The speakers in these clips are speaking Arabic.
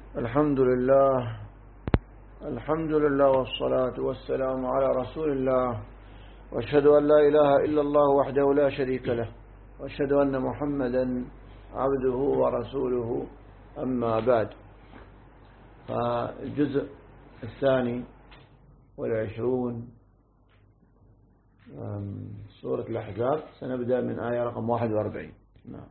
الحمد لله والصلاة والسلام على رسول الله، وأشهد أن لا إله إلا الله وحده لا شريك له، وأشهد أن محمدا عبده ورسوله. أما بعد، فالجزء 22 سورة الأحزاب، سنبدأ من آية رقم 41. نعم.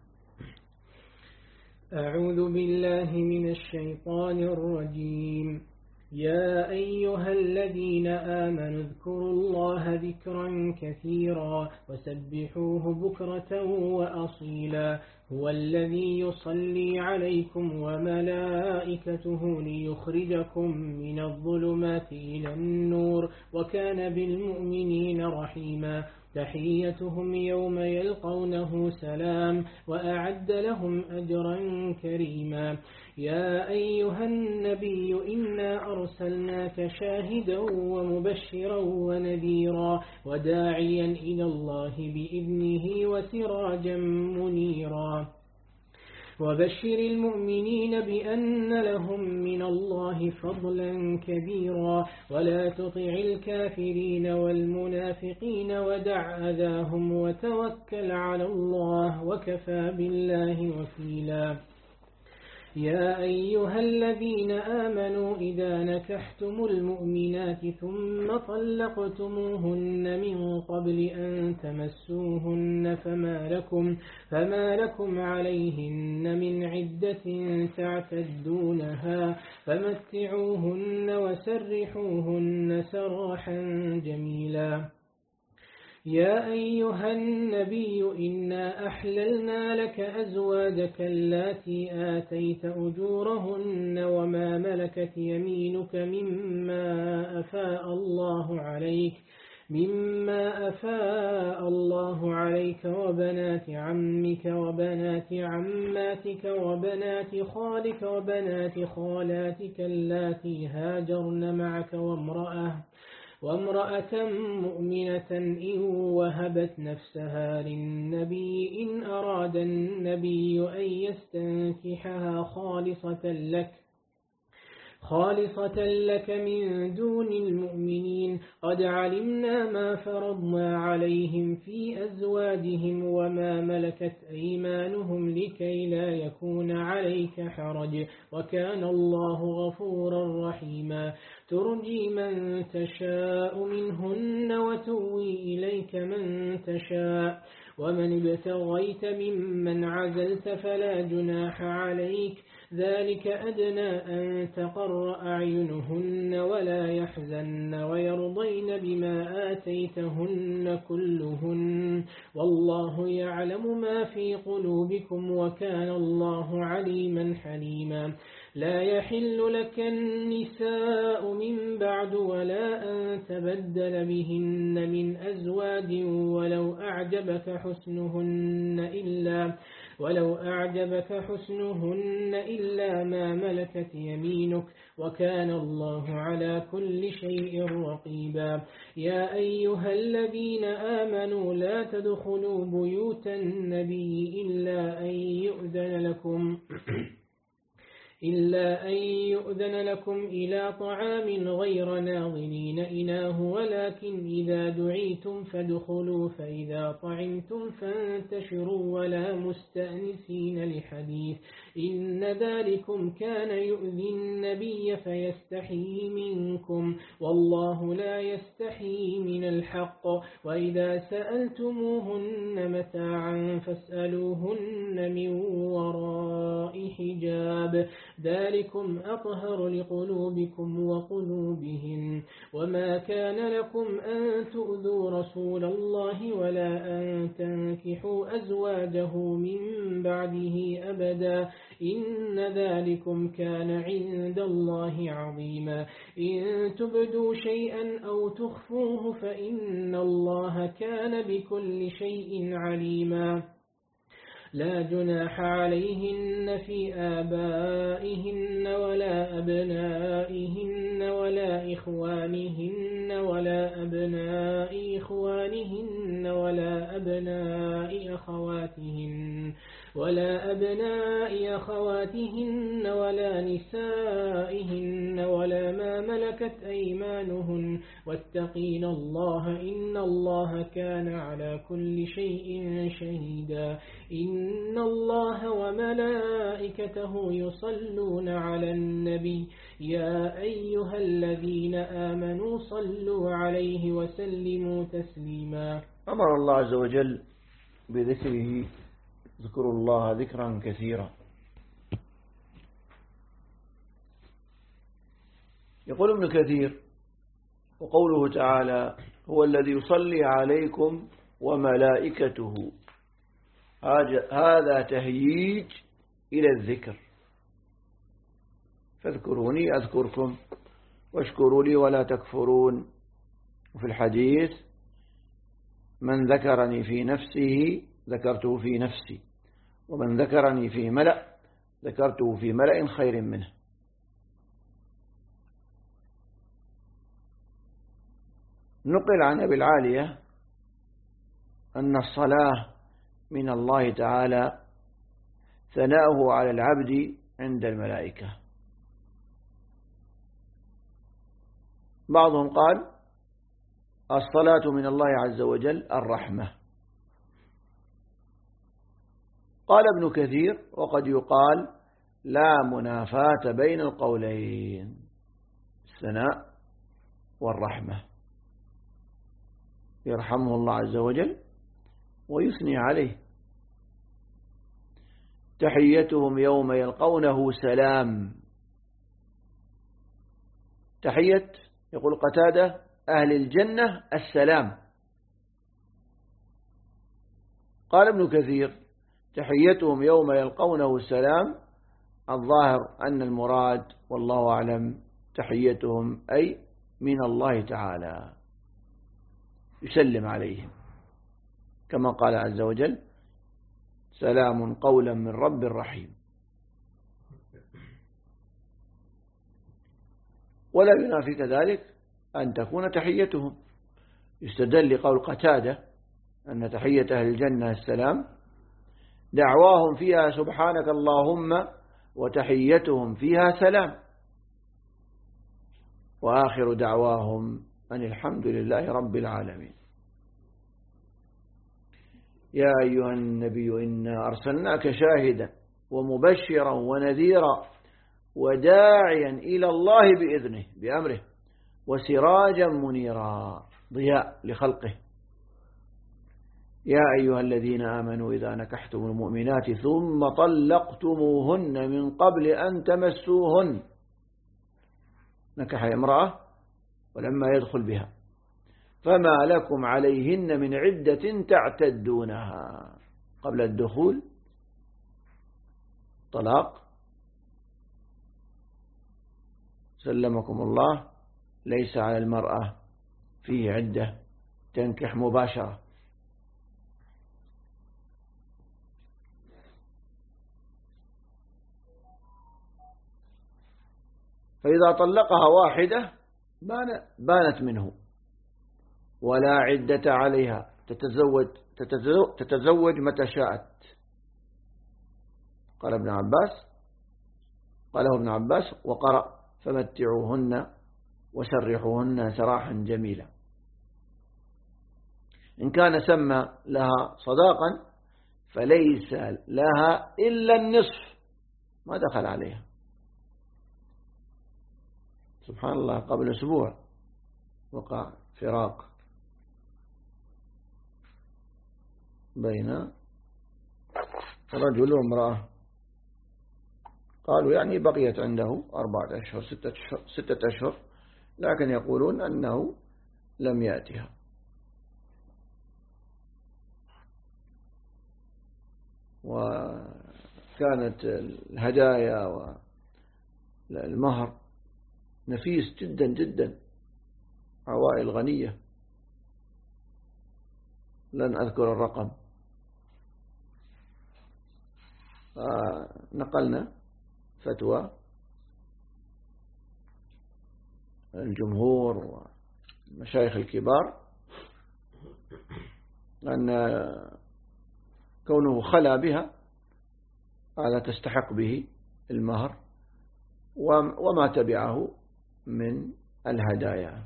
أعوذ بالله من الشيطان الرجيم. يا أيها الذين آمنوا اذكروا الله ذكرا كثيرا وسبحوه بكرة وأصيلا. هو الذي يصلي عليكم وملائكته ليخرجكم من الظلمات إلى النور، وكان بالمؤمنين رحيما. تحيتهم يوم يلقونه سلام، وأعد لهم أجرا كريما. يا أيها النبي إنا أرسلناك شاهدا ومبشرا ونذيرا وداعيا إلى الله بإذنه وسراجا منيرا. وبشر المؤمنين بأن لهم من الله فضلا كبيرا، ولا تطع الكافرين والمنافقين ودع أذاهم وتوكل على الله، وكفى بالله وكيلا. يا أيها الذين آمنوا إذا نكحتم المؤمنات ثم طلقتموهن من قبل أن تمسوهن فما لكم عليهن من عدة تعتدونها، فمتعوهن وسرحوهن سراحا جميلا. يا أيها النبي إنا أحللنا لك أزواجك اللاتي آتيت أجورهن وما ملكت يمينك مما أفاء الله عليك وبنات عمك وبنات عماتك وبنات خالك وبنات خالاتك اللاتي هاجرن معك وامرأة مؤمنة إن وهبت نفسها للنبي إن أراد النبي أن يستنكحها خالصة لك من دون المؤمنين. قد علمنا ما فرضنا عليهم في أزواجهم وما ملكت أيمانهم لكي لا يكون عليك حرج، وكان الله غفورا رحيما. ترجي من تشاء منهن وتوي إليك من تشاء، ومن ابتغيت ممن عزلت فلا جناح عليك. ذلك أدنى أن تقر أعينهن ولا يحزن ويرضين بما آتيتهن كلهن، والله يعلم ما في قلوبكم وكان الله عليما حليما. لا يحل لك النساء من بعد ولا أن تبدل بهن من أزواج ولو أعجبك حسنهن إلا ما ملكت يمينك، وكان الله على كل شيء رقيبا. يا أيها الذين آمنوا لا تدخلوا بيوت النبي إلا أن يؤذن لكم إلى طعام غير ناظرين إناه، ولكن إذا دعيتم فادخلوا، فإذا طعمتم فانتشروا ولا مستأنسين لحديث، إن ذلكم كان يؤذي النبي فيستحيي منكم، والله لا يستحيي من الحق. وإذا سألتموهن متاعا فاسألوهن من وراء حجاب، ذلكم أطهر لقلوبكم وقلوبهم. وما كان لكم أن تؤذوا رسول الله ولا أن تنكحوا أزواجه من بعده أبدا، إن ذلكم كان عند الله عظيما. إن تبدوا شيئا أو تخفوه فإن الله كان بكل شيء عليما. لا جناح عليهن في آبائهن ولا أبنائهن ولا إخوانهن ولا أبناء إخوانهن ولا أبناء أخواتهن ولا نسائهن ولا ما ملكت أيمانهن واتقين الله إن الله كان على كل شيء شهيدا إن الله وملائكته يصلون على النبي يا أيها الذين آمنوا صلوا عليه وسلموا تسليما. أمر الله عز وجل بذكره، اذكروا الله ذكرا كثيرا. يقول ابن كثير: وقوله تعالى هو الذي يصلي عليكم وملائكته، هذا تهييج إلى الذكر، فاذكروني أذكركم واشكروا لي ولا تكفرون. وفي الحديث: من ذكرني في نفسه ذكرته في نفسي، ومن ذكرني في ملأ ذكرته في ملأ خير منه. نقل عن أبي العالية أن الصلاة من الله تعالى ثناؤه على العبد عند الملائكة. بعضهم قال الصلاة من الله عز وجل الرحمة. قال ابن كثير: وقد يقال لا منافاة بين القولين، الثناء والرحمة، يرحمه الله عز وجل ويثني عليه. تحيتهم يوم يلقونه سلام. تحية، يقول قتادة، أهل الجنة السلام. قال ابن كثير: تحيتهم يوم يلقونه سلام، الظاهر أن المراد والله أعلم تحيتهم أي من الله تعالى، يسلم عليهم، كما قال عز وجل: سلام قولا من رب رحيم. ولا ينافي كذلك أن تكون تحيتهم. يستدل لقول قتادة أن تحية أهل الجنة السلام، دعواهم فيها سبحانك اللهم وتحيتهم فيها سلام، وآخر دعواهم أن الحمد لله رب العالمين. يا أيها النبي إنا أرسلناك شاهدا ومبشرا ونذيرا وداعيا إلى الله بإذنه بأمره وسراجا منيرا، ضياء لخلقه. يا أيها الذين آمنوا إذا نكحتم المؤمنات ثم طلقتموهن من قبل أن تمسوهن، نكح امرأة ولما يدخل بها، فما لكم عليهن من عدة تعتدونها، قبل الدخول طلاق، سلمكم الله، ليس على المرأة فيه عدة تنكح مباشرة. فإذا طلقها واحدة بانت منه ولا عدة عليها، تتزوج متى شاءت. قاله ابن عباس وقرأ: فمتعوهن وسرحوهن سراحا جميلا. إن كان سمى لها صداقا فليس لها إلا النصف، ما دخل عليها. سبحان الله، قبل أسبوع وقع فراق بين رجل وامرأة، قالوا يعني بقيت عنده 4 أشهر 6 أشهر، لكن يقولون أنه لم يأتها. وكانت الهدايا والمهر نفيس جدا جدا، عوائل غنية، لن أذكر الرقم. نقلنا فتوى الجمهور والمشايخ الكبار أن كونه خلا بها هذا تستحق به المهر وما تبعه من الهدايا.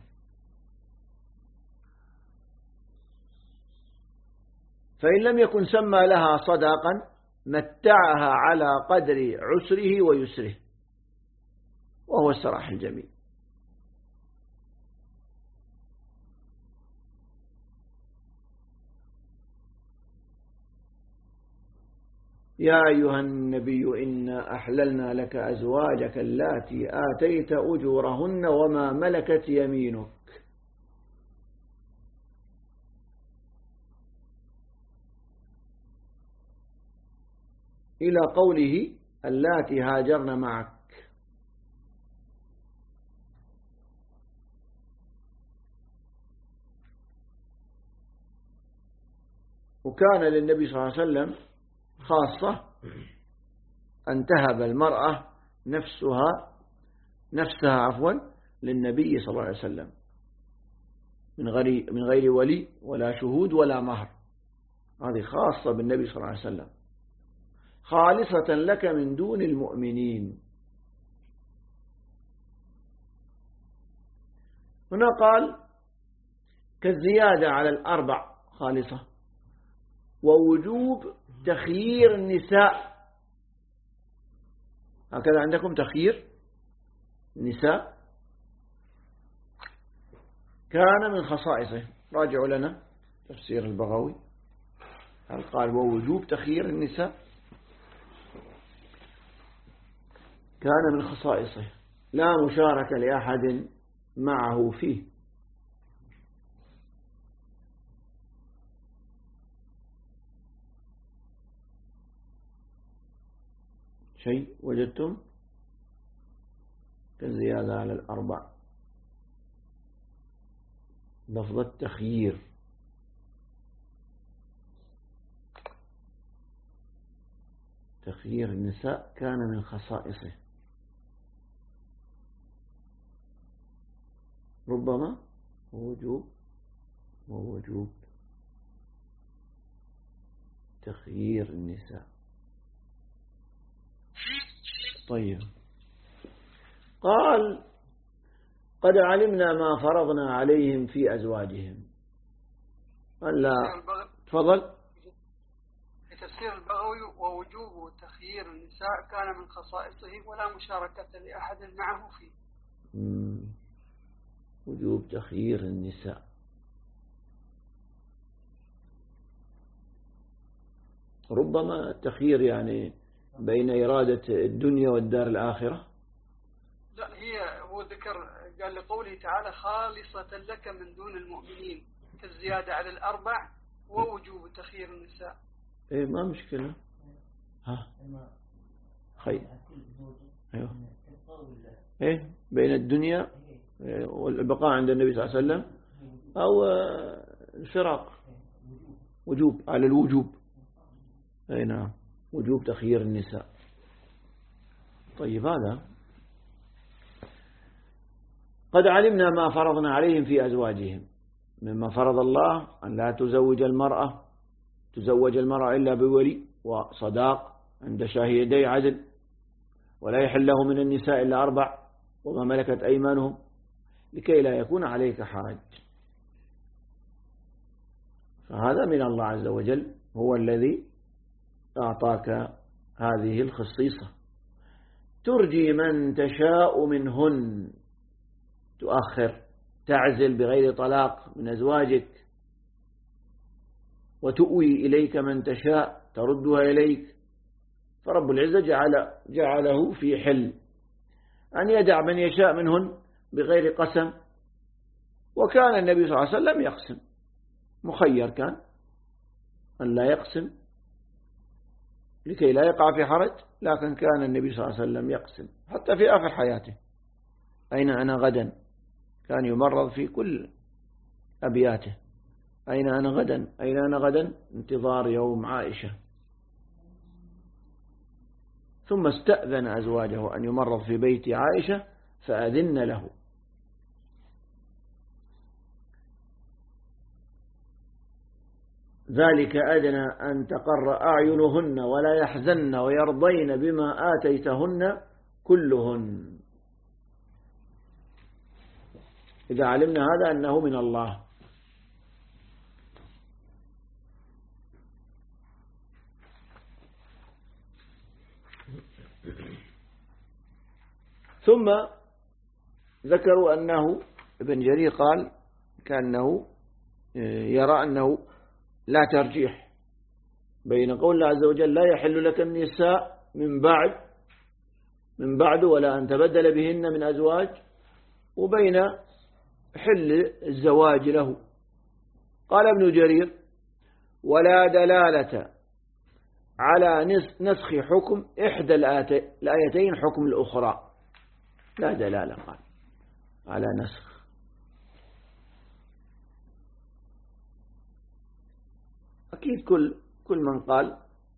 فإن لم يكن سمى لها صداقا متعها على قدر عسره ويسره، وهو السراح الجميل. يا أيها النبي إنا أحللنا لك أزواجك اللاتي آتيت أجورهن وما ملكت يمينك. إلى قوله اللاتي هاجرن معك. وكان للنبي صلى الله عليه وسلم خاصة أن تهب المرأة نفسها للنبي صلى الله عليه وسلم من غير ولي ولا شهود ولا مهر. هذه خاصة بالنبي صلى الله عليه وسلم، خالصة لك من دون المؤمنين. هنا قال كالزيادة على الأربع خالصة، ووجوب تخيير النساء. هكذا عندكم تخيير النساء كان من خصائصه. راجعوا لنا تفسير البغوي، هل قال ووجوب تخيير النساء كان من خصائصه لا مشاركة لأحد معه فيه. شيء وجدتم كالزيادة على الأربع، لفظ التخيير. تخيير النساء كان من خصائصه، ربما ووجوب تخيير النساء. طيب، قال قد علمنا ما فرضنا عليهم في أزواجهم. ألا تفضل. في تفسير البغوي ووجوب تخيير النساء كان من خصائصه ولا مشاركة لأحد معه فيه. وجوب تخيير النساء. ربما التخيير يعني بين إرادة الدنيا والدار الآخرة. لا، هو ذكر قال لقوله تعالى خالصة لك من دون المؤمنين كالزيادة على الأربع ووجوب تخيير النساء. إيه ما مشكلة. خير. أيوه. إيه بين الدنيا والبقاء عند النبي صلى الله عليه وسلم أو الفراق. وجوب على الوجوب. أي نعم، وجوب تخيير النساء. طيب، هذا قد علمنا ما فرضنا عليهم في أزواجهم. مما فرض الله أن لا تزوج المرأة إلا بولي وصداق عند شاهدي عدل، ولا يحل له من النساء إلا 4 وما ملكت أيمانهم، لكي لا يكون عليك حرج. فهذا من الله عز وجل، هو الذي أعطاك هذه الخصيصة. ترجي من تشاء منهن، تؤخر تعزل بغير طلاق من أزواجك، وتؤوي إليك من تشاء تردها إليك. فرب العزة جعله في حل أن يدع من يشاء منهن بغير قسم. وكان النبي صلى الله عليه وسلم يقسم، مخير كان أن لا يقسم لكي لا يقع في حرج، لكن كان النبي صلى الله عليه وسلم يقسم حتى في آخر حياته. أين أنا غدا؟ كان يمرض في كل أبياته. أين أنا غدا؟ أين أنا غدا؟ انتظار يوم عائشة. ثم استأذن أزواجه أن يمرض في بيت عائشة فأذن له. ذلك أدنى أن تقر أعينهن ولا يحزن ويرضين بما آتيتهن كلهن. إذا علمنا هذا أنه من الله. ثم ذكروا أنه ابن جرير قال كأنه يرى أنه لا ترجيح بين قول الله عز وجل لا يحل لك النساء من بعد ولا أن تبدل بهن من أزواج، وبين حل الزواج له. قال ابن جرير ولا دلالة على نسخ حكم إحدى الآيتين حكم الأخرى، لا دلالة قال على نسخ. أكيد كل من قال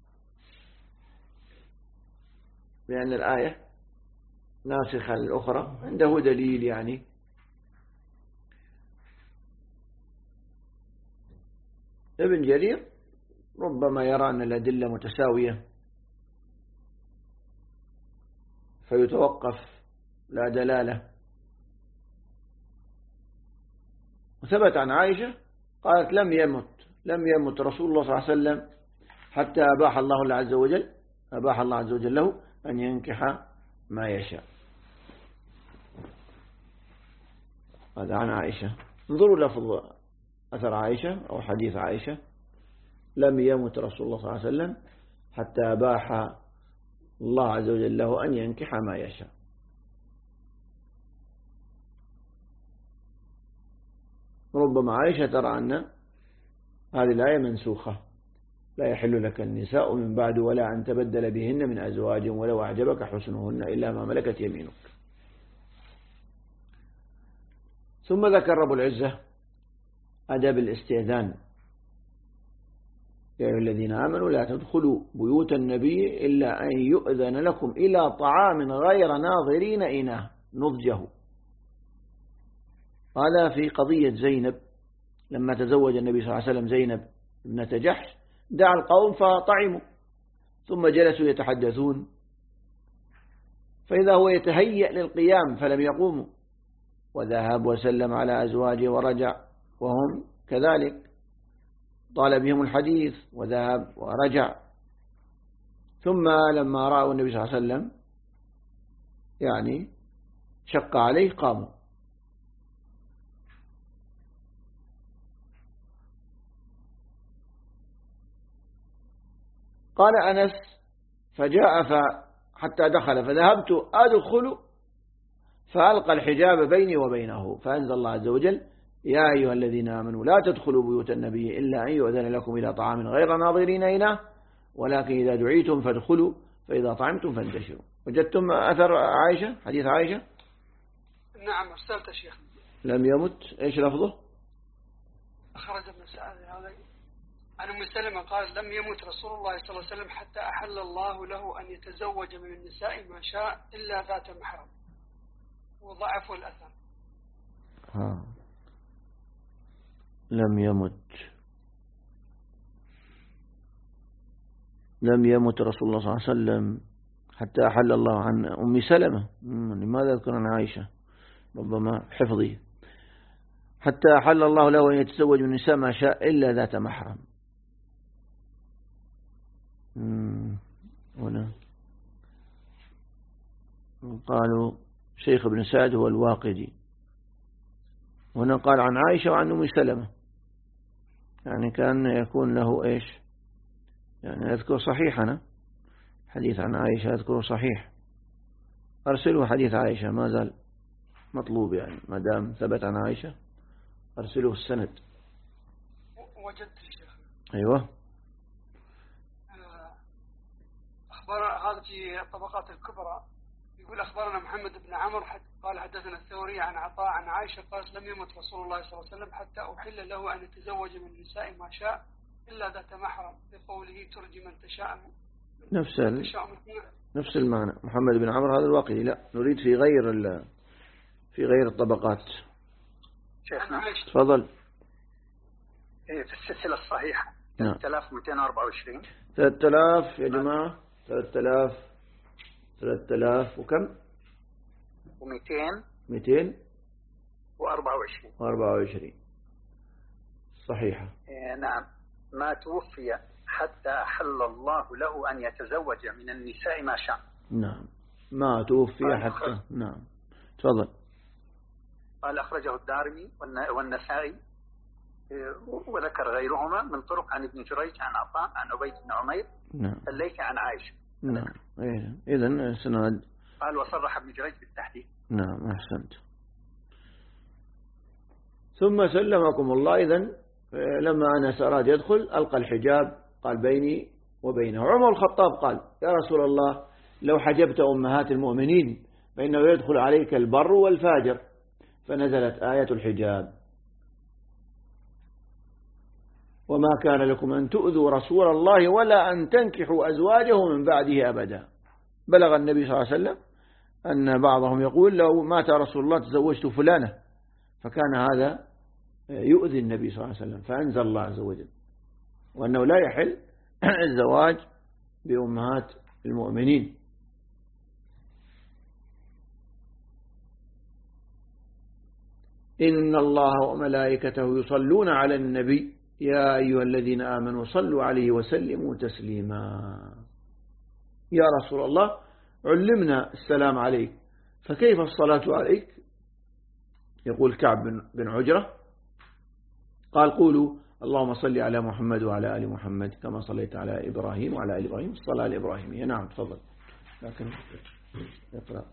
بأن الآية ناسخة للأخرى عنده دليل. يعني ابن جرير ربما يرى أن الأدلة متساوية فيتوقف لا دلالة. وثبت عن عائشة قالت لم يمت رسول الله صلى الله عليه وسلم حتى أباح الله عز وجل له أن ينكح ما يشاء. هذا عن عائشة. انظروا لفظ أثر عائشة أو حديث عائشة لم يمت رسول الله صلى الله عليه وسلم حتى أباح الله عز وجل له أن ينكح ما يشاء. ربما عائشة ترى أن هذه الآية منسوخة لا يحل لك النساء من بعد ولا أن تبدل بهن من أزواج ولو أعجبك حسنهن إلا ما ملكت يمينك. ثم ذكر رب العزة أدب الاستئذان يا أيها الذين آمنوا لا تدخلوا بيوت النبي إلا أن يؤذن لكم إلى طعام غير ناظرين إناه نضجه. هذا في قضية زينب لما تزوج النبي صلى الله عليه وسلم زينب ابنة جحش دعا القوم فطعموا ثم جلسوا يتحدثون، فإذا هو يتهيأ للقيام فلم يقوموا، وذهب وسلم على أزواجه ورجع وهم كذلك، طال بهم الحديث وذهب ورجع. ثم لما رأوا النبي صلى الله عليه وسلم يعني شق عليه قاموا. قال أنس فجاء حتى دخل فذهبت أدخل فألقى الحجاب بيني وبينه، فأنزل الله عز وجل يا أيها الذين آمنوا لا تدخلوا بيوت النبي إلا أن يؤذن لكم إلى طعام غير ناظرين إناه ولكن إذا دعيتم فادخلوا فإذا طعمتم فانتشروا. وجدتم أثر عائشة حديث عائشة؟ نعم أرسلت شيخ. لم يمت إيش لفظه؟ أخرج ابن سعد هذا عن أم سلمة قال لم يمت رسول الله صلى الله عليه وسلم حتى أحل الله له أن يتزوج من النساء ما شاء إلا ذات محرم، وضعفوا الأثر. لم يمت رسول الله صلى الله عليه وسلم حتى أحل الله عن أم سلمة. لماذا يذكر عن عائشة؟ ربما حفظي. حتى أحل الله له أن يتزوج من النساء ما شاء إلا ذات محرم. هنا قالوا شيخ ابن سعد هو الواقدي. هنا قال عن عائشة وعن أم سلمة، يعني كان يكون له إيش؟ يعني أذكر صحيح أنا حديث عن عائشة أذكره صحيح، أرسله حديث عائشة ما زال مطلوب، يعني ما دام ثبت عن عائشة أرسله السند. وجدت الشيخ. أيوة. أخبار هذا في الطبقات الكبرى يقول أخبرنا محمد بن عمرو قال حدثنا الثوري عن عطاء عن عائشة قالت لم يمت رسول الله صلى الله عليه وسلم حتى أحل له أن يتزوج من النساء ما شاء إلا ذات محرم، بقوله ترجي من تشاء. نفس المعنى. محمد بن عمرو هذا الواقعي، لا نريد في غير الطبقات. شيخنا تفضل. في السلسلة الصحيحة 3224 3000 يا جماعة 3000 وكم؟ و200 200 24 صحيحة. نعم. ما توفي حتى أحل الله له أن يتزوج من النساء ما شاء. نعم. ما توفي حتى. نعم تفضل. قال أخرجه الدارمي والنسائي وذكر غيرهما من طرق عن ابن جريج عن عطاء عن عبيد بن عمير. نعم. الليثي عن عائشة. نعم. إذن سند. قال وصرح ابن جريج بالتحديد. نعم أحسنت. ثم سلمكم الله. إذن لما أنس أراد يدخل ألقى الحجاب، قال بيني وبينه. عمر الخطاب قال يا رسول الله لو حجبت أمهات المؤمنين فإنه يدخل عليك البر والفاجر، فنزلت آية الحجاب وما كان لكم أن تؤذوا رسول الله ولا أن تنكحوا أزواجه من بعده أبدا. بلغ النبي صلى الله عليه وسلم أن بعضهم يقول لو مات رسول الله تزوجت فلانة، فكان هذا يؤذي النبي صلى الله عليه وسلم، فأنزل الله عز وجل وأنه لا يحل الزواج بأمهات المؤمنين. إن الله وملائكته يصلون على النبي يا أيها الذين آمنوا صلوا عليه وسلموا تسليما. يا رسول الله علمنا السلام عليك، فكيف الصلاة عليك؟ يقول كعب بن عجرة قال قولوا اللهم صل على محمد وعلى آل محمد كما صليت على إبراهيم وعلى آل إبراهيم الصلاة الإبراهيمية. نعم تفضل. لكن اقرأ.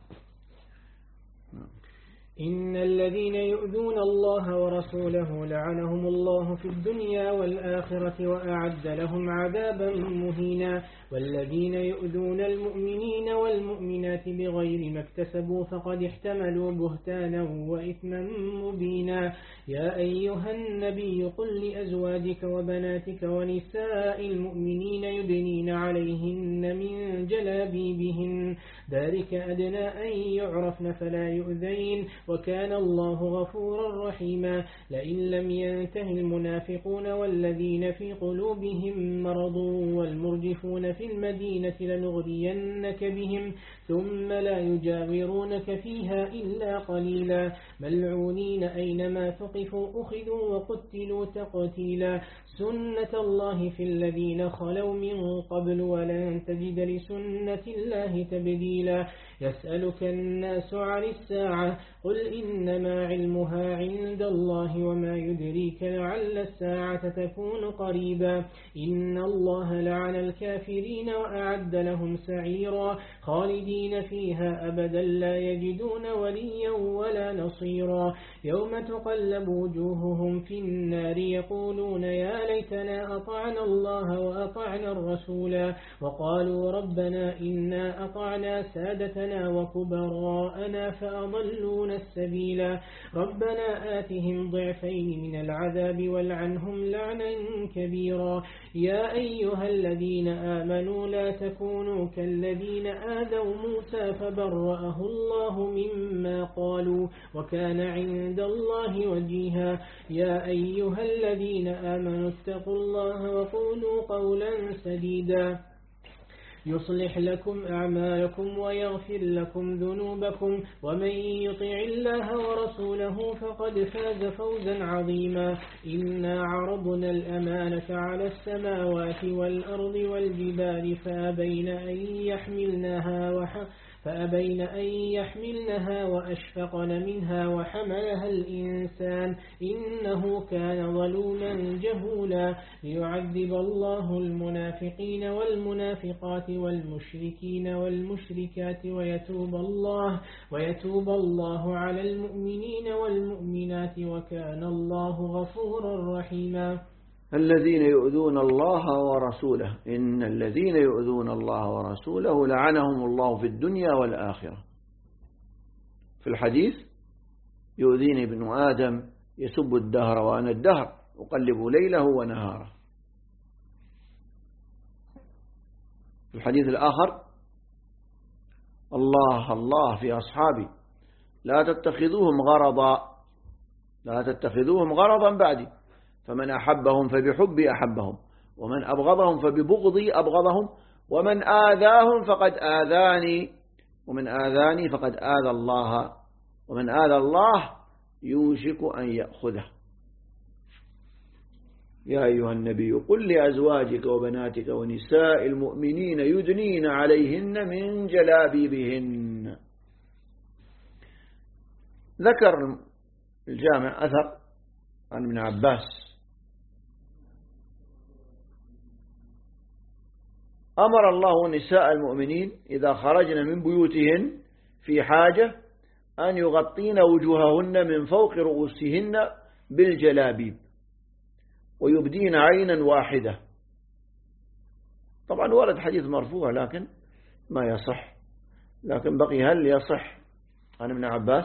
إن الذين يؤذون الله ورسوله لعنهم الله في الدنيا والآخرة وأعد لهم عذابا مهينا. والذين يؤذون المؤمنين والمؤمنات بغير ما اكتسبوا فقد احتملوا بهتانا وإثما مبينا. يا أيها النبي قل لأزواجك وبناتك ونساء المؤمنين يدنين عليهن من جلابيبهن ذلك أدنى أن يعرفن فلا يؤذين وكان الله غفورا رحيما. لئن لم ينته المنافقون والذين في قلوبهم مرض والمرجفون في المدينة لنغرينك بهم ثم لا يجاورونك فيها إلا قليلا ملعونين أينما ثقفوا أخذوا وقتلوا تقتيلا. سنة الله في الذين خلوا من قبل ولن تجد لسنة الله تبديلا. يسألك الناس عن الساعة قل إنما علمها عند الله وما يدريك لعل الساعة تكون قريبا. إن الله لعن الكافرين وأعد لهم سعيرا خالدين فيها أبدا لا يجدون وليا ولا نصيرا. يوم تقلب وجوههم في النار يقولون يا ليتنا أطعنا الله وأطعنا الرسولا وقالوا ربنا إنا أطعنا سادتنا وكبراءنا فأضلونا السبيلا. ربنا آتهم ضعفين من العذاب والعنهم لعنا كبيرا. يا أيها الذين آمنوا لا تكونوا كالذين آذوا موسى فبرأه الله مما قالوا وكان عند الله وجيها. يا أيها الذين آمنوا اتقوا الله وقولوا قولا سديدا يصلح لكم أعمالكم ويغفر لكم ذنوبكم ومن يطع الله ورسوله فقد فاز فوزا عظيما. إنا عرضنا الأمانة على السماوات والأرض والجبال فأبين أن يحملنها وأشفقن منها وحملها الإنسان إنه كان ظلوما جهولا. ليعذب الله المنافقين والمنافقات والمشركين والمشركات ويتوب الله على المؤمنين والمؤمنات وكان الله غفورا رحيما. الذين يؤذون الله ورسوله إن الذين يؤذون الله ورسوله لعنهم الله في الدنيا والآخرة. في الحديث يؤذيني ابن آدم يسب الدهر وأنا الدهر أقلب ليله ونهاره. في الحديث الآخر الله الله في أصحابي لا تتخذوهم غرضا بعدي فمن أحبهم فبحبي أحبهم ومن أبغضهم فببغضي أبغضهم ومن آذاهم فقد آذاني ومن آذاني فقد آذى الله ومن آذى الله يوشك أن يأخذه. يا أيها النبي قل لأزواجك وبناتك ونساء المؤمنين يدنين عليهن من جلابيبهن. ذكر الجامع أثر عن ابن عباس أمر الله نساء المؤمنين إذا خرجن من بيوتهن في حاجة أن يغطين وجوههن من فوق رؤوسهن بالجلابيب ويبدين عينا واحدة. طبعا ورد حديث مرفوع لكن ما يصح، لكن بقي هل يصح عن ابن عباس؟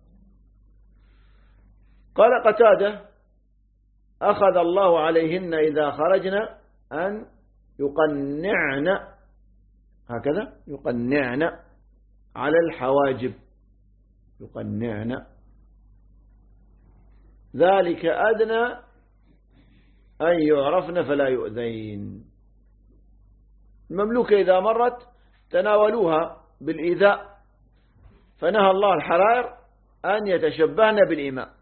قال قتادة أخذ الله عليهن إذا خرجن أن يقنعن، هكذا يقنعن على الحواجب، يقنعن، ذلك أدنى أن يعرفن فلا يؤذين. المملوكة إذا مرت تناولوها بالإيذاء، فنهى الله الحرائر أن يتشبهن بالإماء.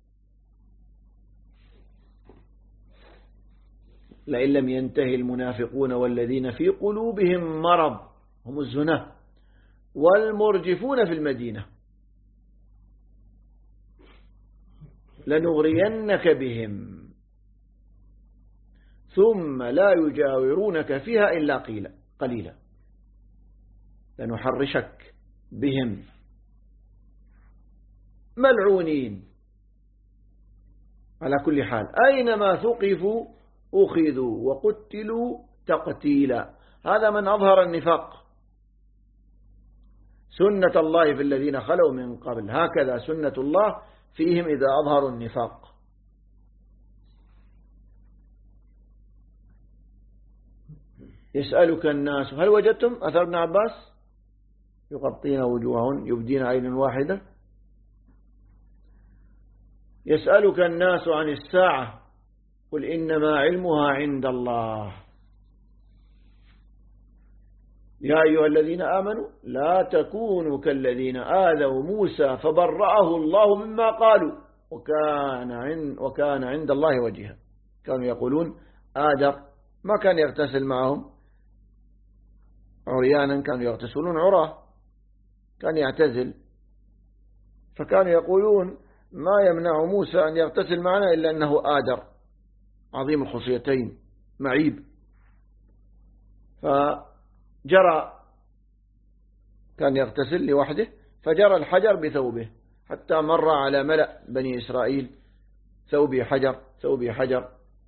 لئن لم ينتهي المنافقون والذين في قلوبهم مرض هم الزنا والمرجفون في المدينة لنغرينك بهم ثم لا يجاورونك فيها إلا قليلا لنحرشك بهم ملعونين. على كل حال أينما ثقفوا أخذوا وقتلوا تقتيلا. هذا من أظهر النفاق، سنة الله في الذين خلوا من قبل، هكذا سنة الله فيهم إذا أظهروا النفاق. يسألك الناس هل وجدتم أثر ابن عباس يغطين وجوههن يبدين عين واحدة. يسألك الناس عن الساعة قل إنما علمها عند الله. يا أيها الذين آمنوا لا تكونوا كالذين آذوا موسى فبرأه الله مما قالوا وكان عند الله وجيها. كانوا يقولون آدر ما كان يغتسل معهم عريانا، كانوا يغتسلون عراه، كان يعتزل، فكانوا يقولون ما يمنع موسى أن يغتسل معنا إلا أنه آدر عظيم الخصيتين معيب. فجرى، كان يغتسل لوحده، فجرى الحجر بثوبه حتى مر على ملأ بني إسرائيل ثوبي حجر ثوبي حجر،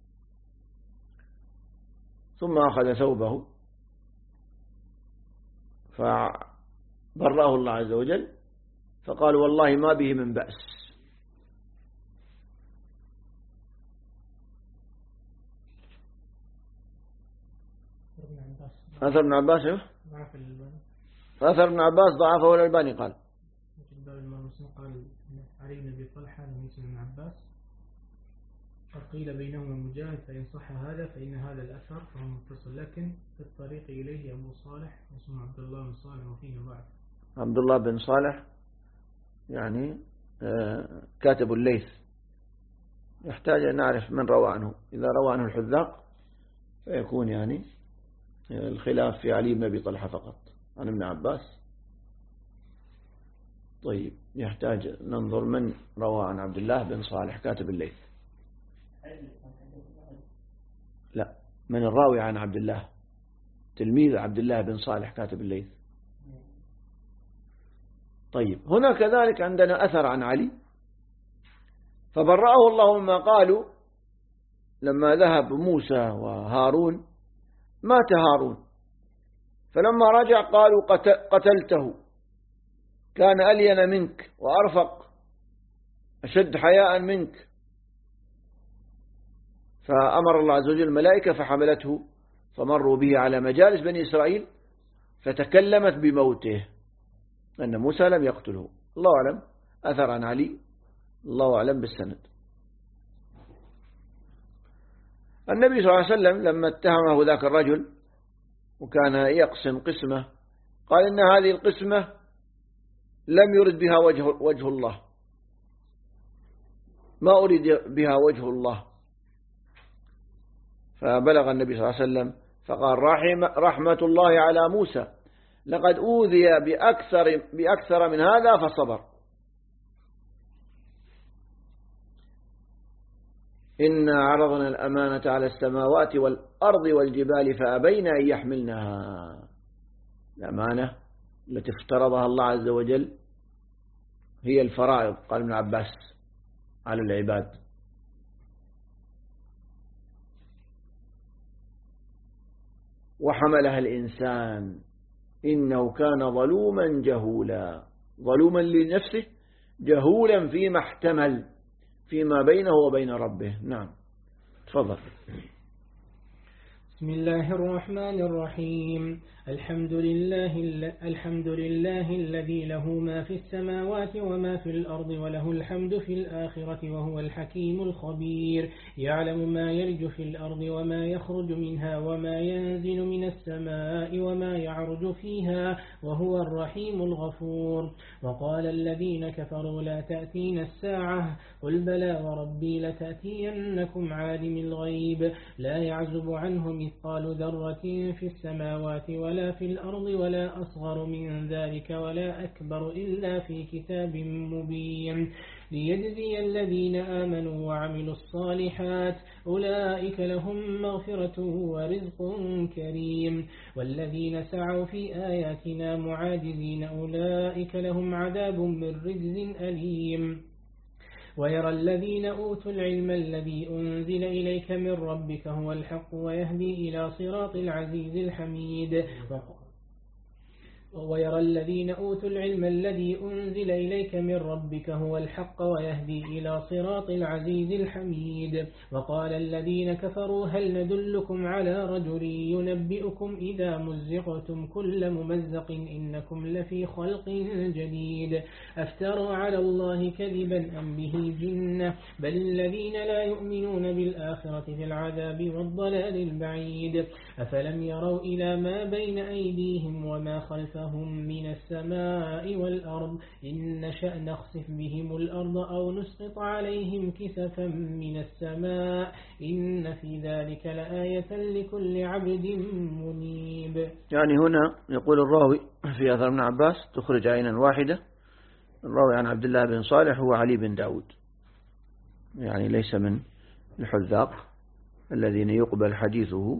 ثم أخذ ثوبه فبرأه الله عز وجل، فقال والله ما به من بأس. أثر ابن عباس أثر ابن عباس ضعفه الألباني قال علي بن أبي طلحة لموسى بن عباس قيل بينهما مجاهد فإن صح هذا فإن هذا الأثر فهو متصل، لكن في الطريق إليه أبو صالح اسمه عبد الله بن صالح وفيه ضعف. عبد الله بن صالح يعني كاتب الليث، يحتاج أن نعرف من روى عنه. إذا روى عنه الحذاق فيكون يعني الخلاف في علي بن أبي طلحة فقط عن ابن عباس. طيب يحتاج ننظر من روى عن عبد الله بن صالح كاتب الليث. لا، من الراوي عن عبد الله تلميذ عبد الله بن صالح كاتب الليث. طيب هنا كذلك عندنا أثر عن علي فبرأه الله مما قالوا لما ذهب موسى وهارون مات هارون، فلما رجع قالوا قتلته، كان ألين منك وأرفق أشد حياء منك، فأمر الله عز وجل الملائكة فحملته فمروا به على مجالس بني إسرائيل فتكلمت بموته أن موسى لم يقتله. الله أعلم. أثر عن علي الله أعلم بالسند. النبي صلى الله عليه وسلم لما اتهمه ذاك الرجل وكان يقسم قسمة قال إن هذه القسمة لم يرد بها وجه الله، ما أريد بها وجه الله. فبلغ النبي صلى الله عليه وسلم فقال رحمة الله على موسى لقد أوذي بأكثر من هذا فصبر. إنا عرضنا الأمانة على السماوات والأرض والجبال فأبين أن يحملنها. الأمانة التي افترضها الله عز وجل هي الفرائض، قال ابن عباس، على العباد. وحملها الإنسان إنه كان ظلوما جهولا، ظلوما لنفسه جهولا فيما احتمل فيما بينه وبين ربه. نعم تفضل. بسم الله الرحمن الرحيم. الحمد لله الذي له ما في السماوات وما في الأرض وله الحمد في الآخرة وهو الحكيم الخبير. يعلم ما يلج في الأرض وما يخرج منها وما ينزل من السماء وما يعرج فيها وهو الرحيم الغفور. وقال الذين كفروا لا تأتين الساعة قل بلى وربي لتأتينكم عالم الغيب لا يعزب عنه مثقال ذرة في السماوات ولا في الأرض ولا أصغر من ذلك ولا أكبر إلا في كتاب مبين ليجزي الذين آمنوا وعملوا الصالحات أولئك لهم مغفرة ورزق كريم. والذين سعوا في آياتنا معاجزين أولئك لهم عذاب من رجز أليم. ويرى الذين أوتوا العلم الذي أنزل إليك من ربك هو الحق ويهدي إلى صراط العزيز الحميد. ويرى الذين أوتوا العلم الذي أنزل إليك من ربك هو الحق ويهدي إلى صراط العزيز الحميد. وقال الذين كفروا هل ندلكم على رجل ينبئكم إذا مزقتم كل ممزق إنكم لفي خلق جديد أفتروا على الله كذبا أم به جنة بل الذين لا يؤمنون بالآخرة في العذاب والضلال البعيد. أفلم يروا إلى ما بين أيديهم وما خلفهم من السماء والأرض إن نشأ نخسف بهم الأرض أو نسقط عليهم كسفا من السماء إن في ذلك لآية لكل عبد منيب. يعني هنا يقول الراوي في أثر ابن عباس تخرج عينا واحدة. الراوي عن عبد الله بن صالح هو علي بن داود، يعني ليس من الحذاق الذين يقبل حديثه.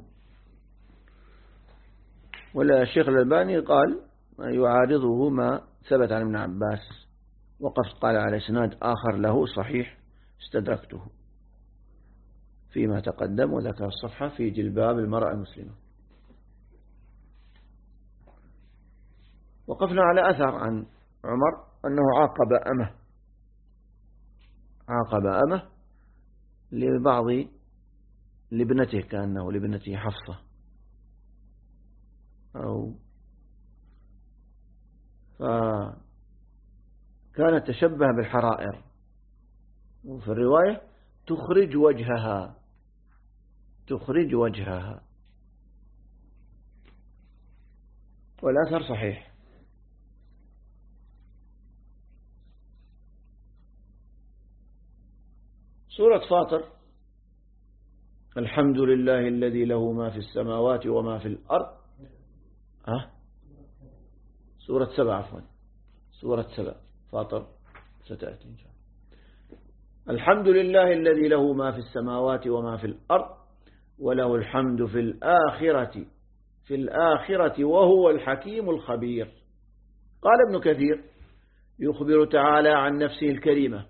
ولا الشيخ الألباني قال يعارضه ما ثبت عن ابن عباس، وقد قال على إسناد آخر له صحيح استدركته فيما تقدم وذكر الصفحة في جلباب المرأة المسلمة. وقفنا على أثر عن عمر أنه عاقب أمه لابنته، كأنه لابنته حفصة فكانت تشبه بالحرائر، وفي الرواية تخرج وجهها والأثر صحيح. سورة فاطر الحمد لله الذي له ما في السماوات وما في الأرض. سورة 7 سورة 7 فاطر ستأتي إن شاء الله. الحمد لله الذي له ما في السماوات وما في الأرض وله الحمد في الآخرة وهو الحكيم الخبير. قال ابن كثير يخبر تعالى عن نفسه الكريمة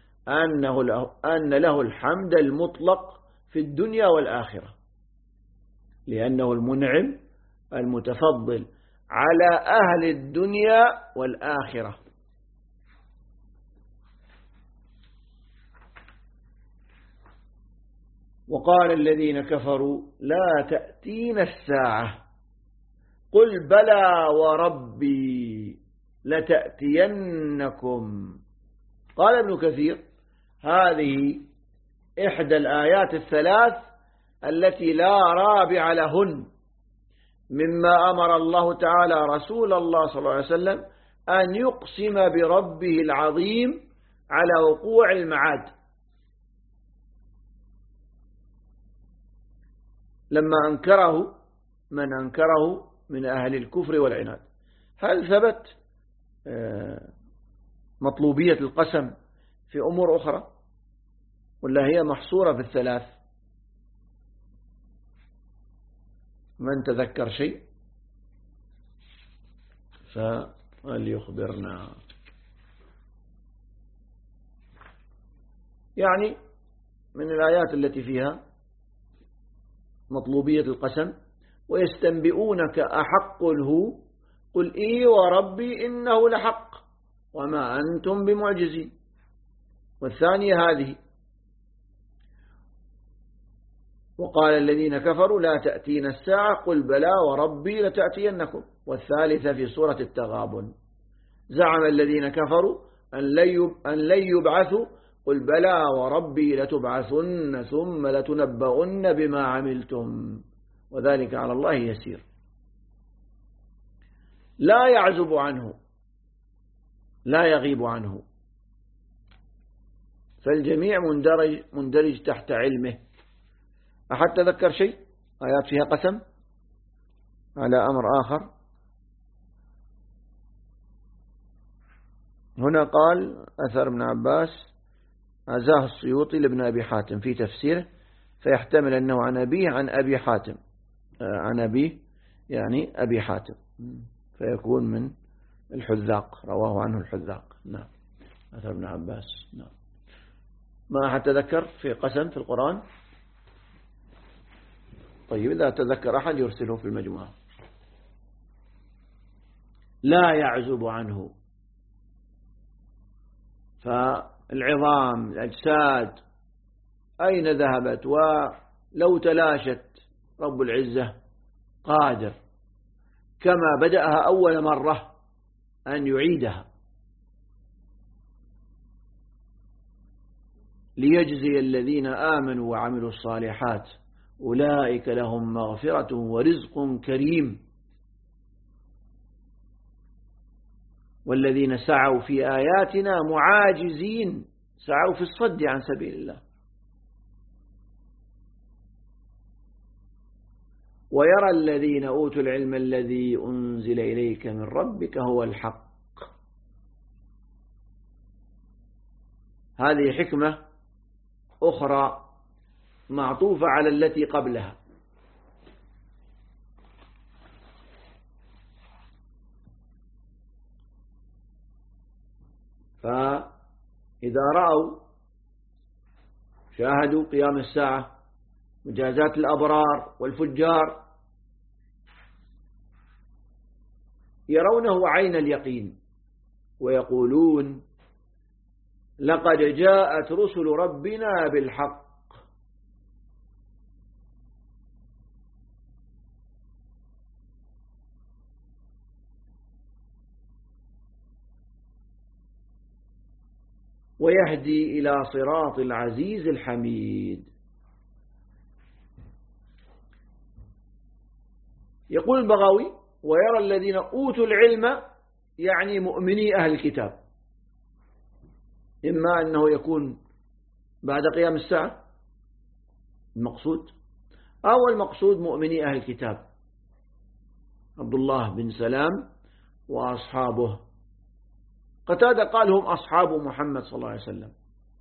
أن له الحمد المطلق في الدنيا والآخرة، لأنه المنعم المتفضل على أهل الدنيا والآخرة. وقال الذين كفروا لا تأتينا الساعة قل بلى وربي لتأتينكم. قال ابن كثير هذه إحدى الآيات الثلاث التي لا رابع لهن، مما أمر الله تعالى رسول الله صلى الله عليه وسلم أن يقسم بربه العظيم على وقوع المعاد. لما أنكره من أنكره من أهل الكفر والعناد. هل ثبت مطلوبية القسم في أمور أخرى ولا هي محصورة في الثلاث؟ من تذكر شيء فليخبرنا. يعني من الآيات التي فيها مطلوبية القسم: ويستنبئونك أحق هو قل إي وربي إنه لحق وما أنتم بمعجزين. والثانية هذه: وقال الذين كفروا لا تأتينا الساعة قل بلى وربي لتأتينكم. والثالثة في سورة التغابن: زعم الذين كفروا أن لن يبعثوا قل بلى وربي لتبعثن ثم لتنبؤن بما عملتم وذلك على الله يسير. لا يعزب عنه، لا يغيب عنه، فالجميع مندرج تحت علمه. أحد تذكر شيء آيات فيها قسم على أمر آخر؟ هنا قال أثر ابن عباس عزاه السيوطي لابن أبي حاتم في تفسيره، فيحتمل أنه عن أبيه عن أبي حاتم، عن أبيه يعني أبي حاتم، فيكون من الحذاق، رواه عنه الحذاق. نعم، أثر ابن عباس. نعم. ما أحد تذكر في قسم في القرآن؟ طيب، إذا تذكر أحد يرسله في المجموعة. لا يعزب عنه، فالعظام الأجساد أين ذهبت؟ ولو تلاشت رب العزة قادر كما بدأها أول مرة أن يعيدها ليجزي الذين آمنوا وعملوا الصالحات أولئك لهم مغفرة ورزق كريم والذين سعوا في آياتنا معاجزين، سعوا في الصد عن سبيل الله. ويرى الذين أوتوا العلم الذي أنزل إليك من ربك هو الحق. هذه حكمة أخرى معطوفة على التي قبلها. فإذا رأوا شاهدوا قيام الساعة، مجازات الأبرار والفجار، يرونه عين اليقين ويقولون لقد جاءت رسل ربنا بالحق. ويهدي إلى صراط العزيز الحميد. يقول البغوي: ويرى الذين أوتوا العلم يعني مؤمني أهل الكتاب، إما أنه يكون بعد قيام الساعة المقصود، أو المقصود مؤمني أهل الكتاب عبد الله بن سلام وأصحابه. قتادة قال هم أصحاب محمد صلى الله عليه وسلم،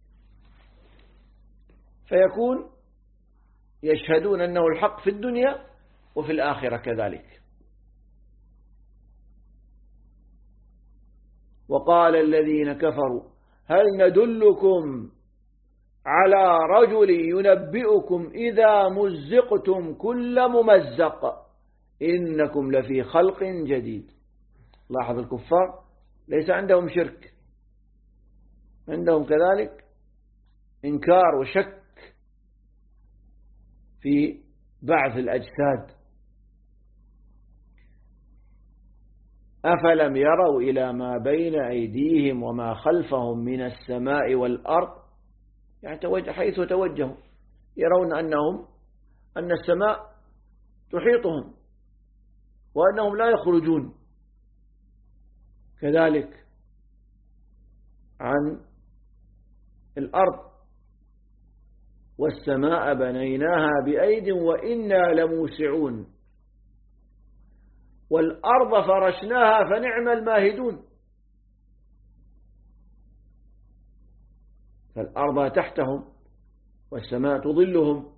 فيكون يشهدون أنه الحق في الدنيا وفي الآخرة كذلك. وقال الذين كفروا هل ندلكم على رجل ينبئكم إذا مزقتم كل ممزق إنكم لفي خلق جديد. لاحظ الكفار ليس عندهم شرك، عندهم كذلك إنكار وشك في بعث الأجساد. أفلم يروا إلى ما بين أيديهم وما خلفهم من السماء والأرض، يعني حيث توجهوا يرون أن السماء تحيطهم وأنهم لا يخرجون كذلك عن الأرض والسماء بنيناها بأيد وإنا لموسعون والأرض فرشناها فنعم الماهدون. فالأرض تحتهم والسماء تظلهم.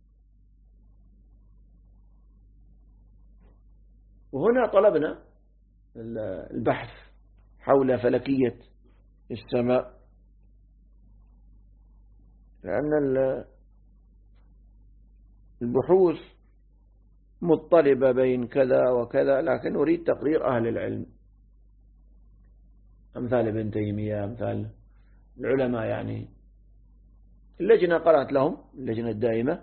وهنا طلبنا البحث حول فلكية السماء، لأن البحوث مضطربة بين كذا وكذا، لكن أريد تقرير أهل العلم أمثال ابن تيمية، أمثال العلماء. يعني اللجنة قرأت لهم، اللجنة الدائمة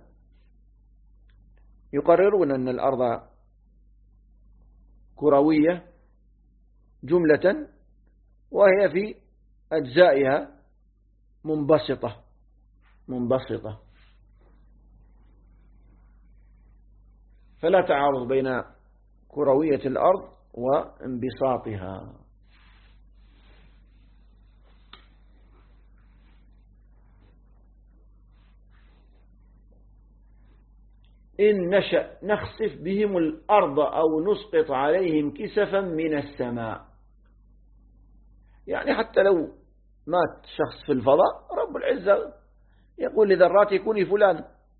يقررون أن الأرض كروية جملة، وهي في أجزائها منبسطة، فلا تعارض بين كروية الأرض وانبساطها. إن نشأ نخسف بهم الأرض أو نسقط عليهم كسفا من السماء. يعني حتى لو مات شخص في الفضاء رب العزة يقول لذراته كوني فلان.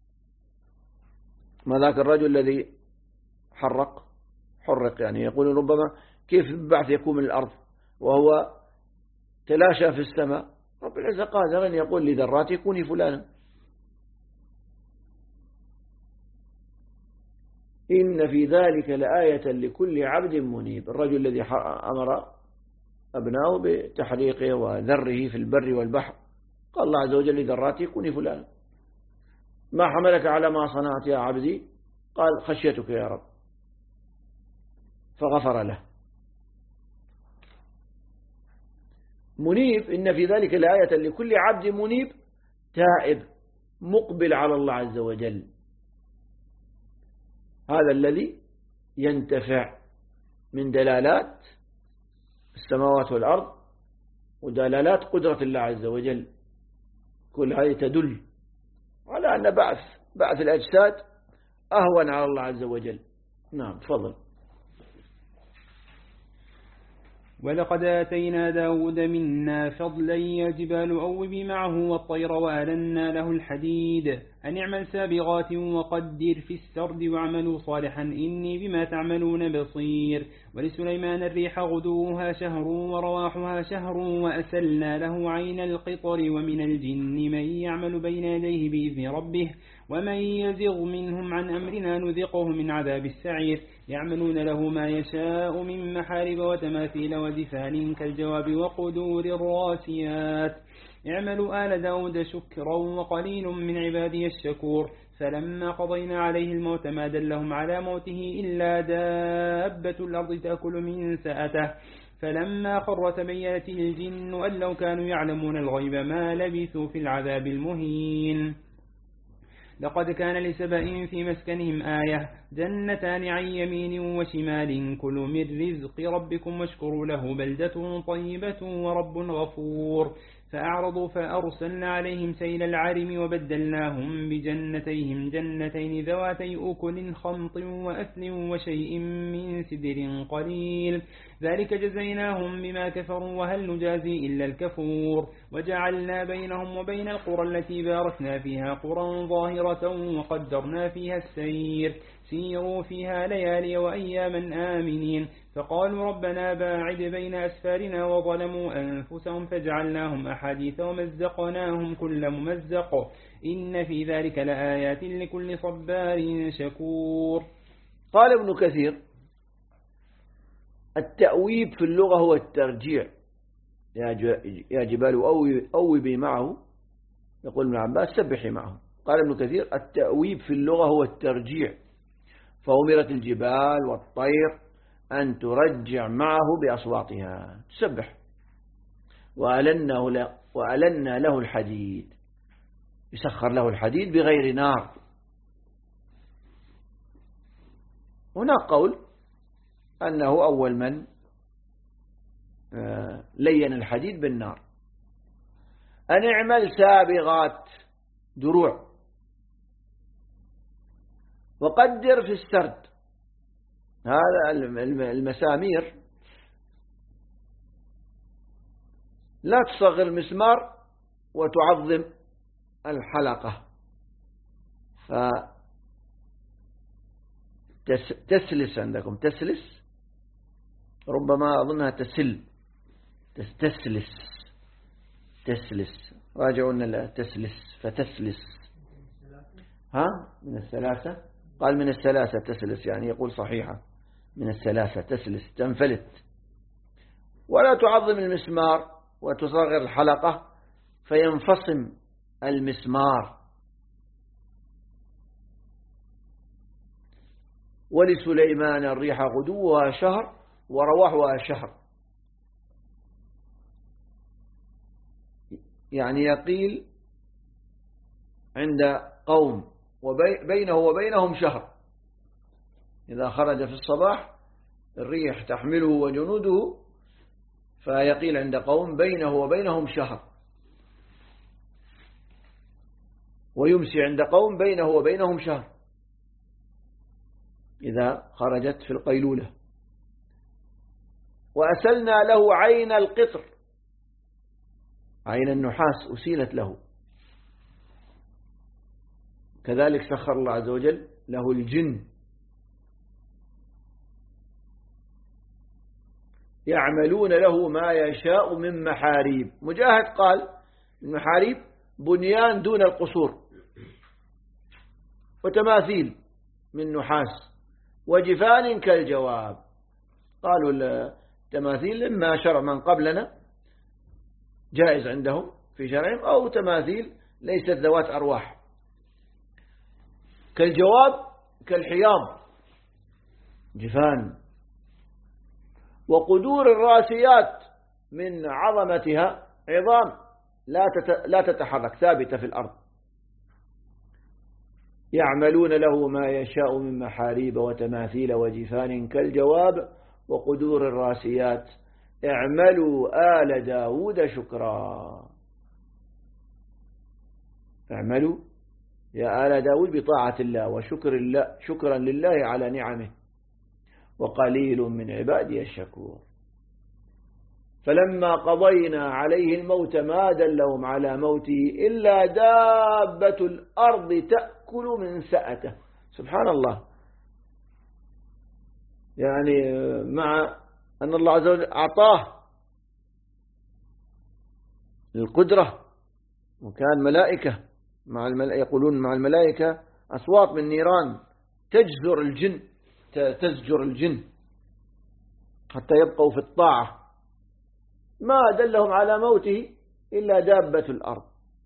ما ذاك الرجل الذي حرق يعني يقول ربما كيف بعث يكون من الأرض وهو تلاشى في السماء. رب العزة قادر أن يقول لذراته كوني فلانا. إن في ذلك لآية لكل عبد منيب. الرجل الذي أمر أبناه بتحريقه وذره في البر والبحر، قال الله عز وجل لذراته كوني فلانا. ما حملك على ما صنعت يا عبدي؟ قال خشيتك يا رب، فغفر له. منيب، إن في ذلك لآية لكل عبد منيب تائب مقبل على الله عز وجل. هذا الذي ينتفع من دلالات السماوات والأرض ودلالات قدرة الله عز وجل. كل هذه تدل على أن بعث الأجساد أهون على الله عز وجل. نعم تفضل. ولقد آتينا داود منا فضلا يا جبال أوبي معه والطير وألنا له الحديد أن اعمل سابغات وقدر في السرد واعملوا صالحا إني بما تعملون بصير. ولسليمان الريح غدوها شهر ورواحها شهر وأسلنا له عين القطر ومن الجن من يعمل بين يديه بإذن ربه ومن يزغ منهم عن أمرنا نذقه من عذاب السعير. يعملون له ما يشاء من محارب وتماثيل ودفان كالجواب وقدور الراسيات. اعملوا آل داود شكرا وقليل من عبادي الشكور. فلما قضينا عليه الموت ما دلهم على موته إلا دابة الأرض تأكل من سأته. فلما خر تبينت الجن أن لو كانوا يعلمون الغيب ما لبثوا في العذاب المهين. لقد كان لسبأ في مسكنهم آية جنتان عن يمين وشمال كلوا من رزق ربكم واشكروا له بلدة طيبة ورب غفور. فأعرضوا فأرسلنا عليهم سيل العرم وبدلناهم بجنتيهم جنتين ذواتي أكل خمط وأثل وشيء من سدر قليل ذلك جزيناهم بما كفروا وهل نجازي إلا الكفور. وجعلنا بينهم وبين القرى التي باركنا فيها قرى ظاهرة وقدرنا فيها السير سيروا فيها ليالي وأياما آمنين. فقالوا ربنا باعد بين أسفارنا وظلموا أنفسهم فجعلناهم أحاديث ومزقناهم كل ممزق إن في ذلك لآيات لكل صبار شكور. قال ابن كثير التأويب في اللغة هو الترجيع. يا جبال أوبي معه، يقول ابن عباس سبحي معه. قال ابن كثير التأويب في اللغة هو الترجيع، فأمرت الجبال والطير أن ترجع معه بأصواتها تسبح. وألنا له الحديد، يسخر له الحديد بغير نار. هناك قول أنه أول من لين الحديد بالنار. أن اعمل سابغات دروع وقدر في السرد. هذا المسامير لا تصغر المسمار وتعظم الحلقة، فتسلس عندكم تسلس، ربما أظنها تسلس راجعون تسلس فتسلس. من الثلاثة، قال من الثلاثة تسلس، يعني يقول صحيحة من الثلاثة تسلس تنفلت. ولا تعظم المسمار وتصغر الحلقة فينفصم المسمار. ولسليمان الريح غدوها شهر ورواحها شهر، يعني يقيل عند قوم وبينه وبينهم شهر. إذا خرج في الصباح الريح تحمله وجنوده، فيقيل عند قوم بينه وبينهم شهر، ويمسي عند قوم بينه وبينهم شهر إذا خرجت في القيلولة. وأسلنا له عين القطر، عين النحاس أسيلت له. كذلك سخر الله عز وجل له الجن يعملون له ما يشاء من محاريب. مجاهد قال المحاريب بنيان دون القصور، وتماثيل من نحاس، وجفان كالجواب. قالوا التماثيل إما شرع من قبلنا جائز عندهم في شرعهم، أو تماثيل ليست ذوات أرواح، كالجواب كالحياض جفان. وقدور الراسيات من عظمتها عظام لا تتحرك ثابتة في الأرض. يعملون له ما يشاء من محاريب وتماثيل وجفان كالجواب. وقدور الراسيات اعملوا آل داود شكرا. اعملوا يا آل داود بطاعة الله شكرا لله على نعمه، وقليل من عبادي الشكور. فلما قضينا عليه الموت ما دلهم على موته إلا دابة الأرض تأكل من سأته. سبحان الله، يعني مع أن الله عز وجل أعطاه القدرة، وكان ملائكة يقولون مع الملائكة أصوات من نيران تزجر الجن حتى يبقوا في الطاعة. ما دلهم على موته إلا دابة الأرض.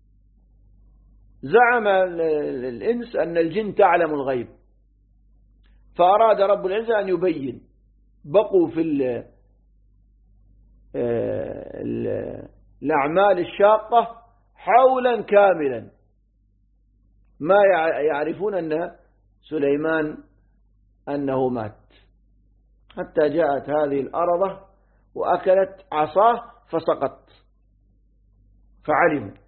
زعم الإنس أن الجن تعلم الغيب، فأراد رب العزة أن يبين. بقوا في الأعمال الشاقة حولا كاملا، ما يعرفون أن سليمان أنه مات، حتى جاءت هذه الأرضة وأكلت عصاه فسقط، فعلموا.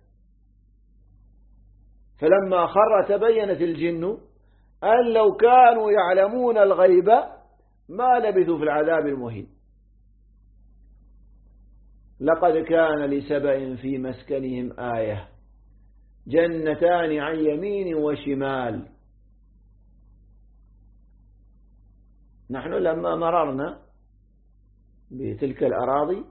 فلما خر تبينت الجن أن لو كانوا يعلمون الغيب ما لبثوا في العذاب المهين. لقد كان لسبأ في مسكنهم آية جنتان عن يمين وشمال. نحن لما مررنا بتلك الأراضي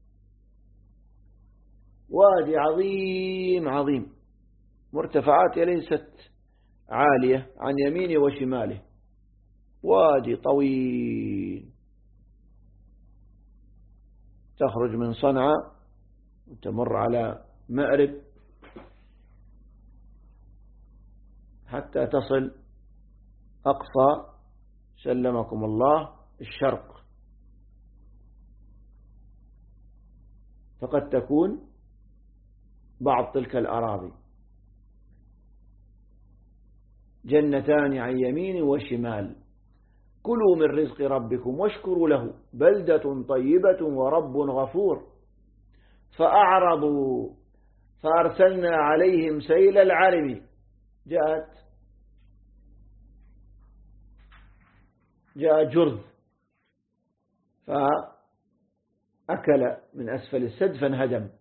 وادي عظيم مرتفعات ليست عالية عن يمينه وشماله، وادي طويل تخرج من صنعاء وتمر على مأرب حتى تصل أقصى سلمكم الله الشرق. فقد تكون بعض تلك الأراضي جنتان عن يمين وشمال. كلوا من رزق ربكم واشكروا له بلدة طيبة ورب غفور. فأعرضوا فأرسلنا عليهم سيل العرم. جاءت جاء جرذ فأكل من أسفل السد فانهدم.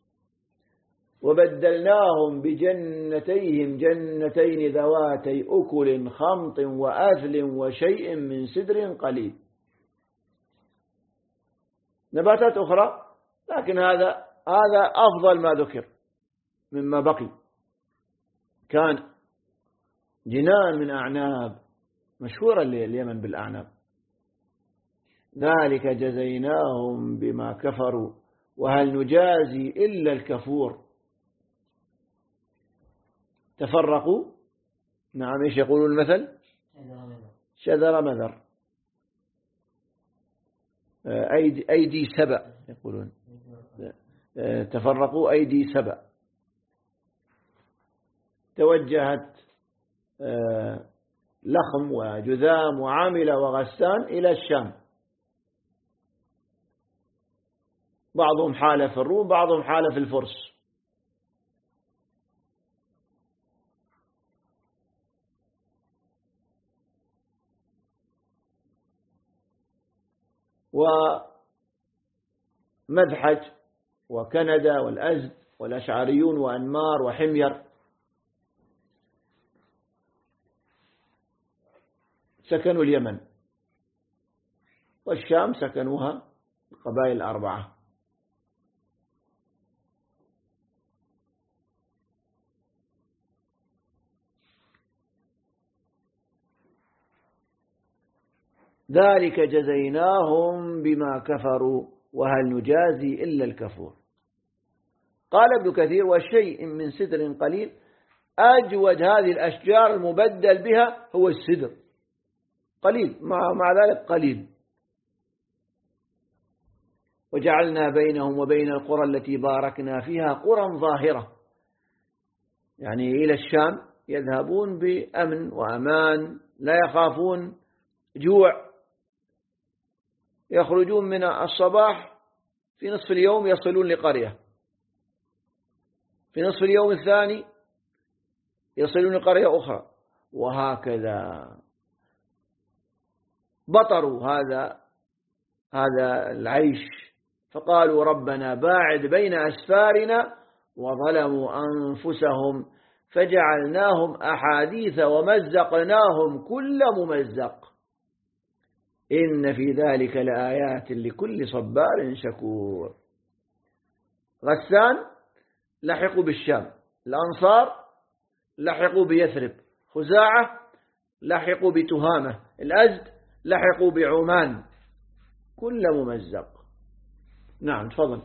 وبدلناهم بجنتيهم جنتين ذواتي أكل خمط وأثل وشيء من سدر قليل. نباتات أخرى، لكن هذا أفضل ما ذكر مما بقي. كان جنان من أعناب، مشهورة اليمن بالأعناب. ذلك جزيناهم بما كفروا وهل نجازي إلا الكفور. تفرقوا، نعم، إيش يقولون المثل؟ شذر مذر، أيدي سبأ يقولون، تفرقوا أيدي سبأ. توجهت لخم وجذام وعاملة وغسان إلى الشام، بعضهم حالف الروم بعضهم حالف الفرس. ومذحج وكندا والأزد والأشعريون وأنمار وحمير سكنوا اليمن، والشام سكنوها القبائل الأربعة. ذلك جزيناهم بما كفروا وهل نجازي إلا الكفور. قال ابن كثير: وشيء من سدر قليل، أجود هذه الأشجار المبدل بها هو السدر، قليل مع ذلك قليل. وجعلنا بينهم وبين القرى التي باركنا فيها قرى ظاهرة، يعني إلى الشام يذهبون بأمن وأمان، لا يخافون جوع، يخرجون من الصباح في نصف اليوم يصلون لقرية، في نصف اليوم الثاني يصلون لقرية أخرى، وهكذا. بطروا هذا العيش فقالوا: ربنا باعد بين أسفارنا، وظلموا أنفسهم فجعلناهم أحاديث ومزقناهم كل ممزق إن في ذلك لآيات لكل صبار شكور. غسان لحقوا بالشام، الأنصار لحقوا بيثرب، خزاعة لحقوا بتهامة، الأزد لحقوا بعمان، كل ممزق. نعم، تفضل.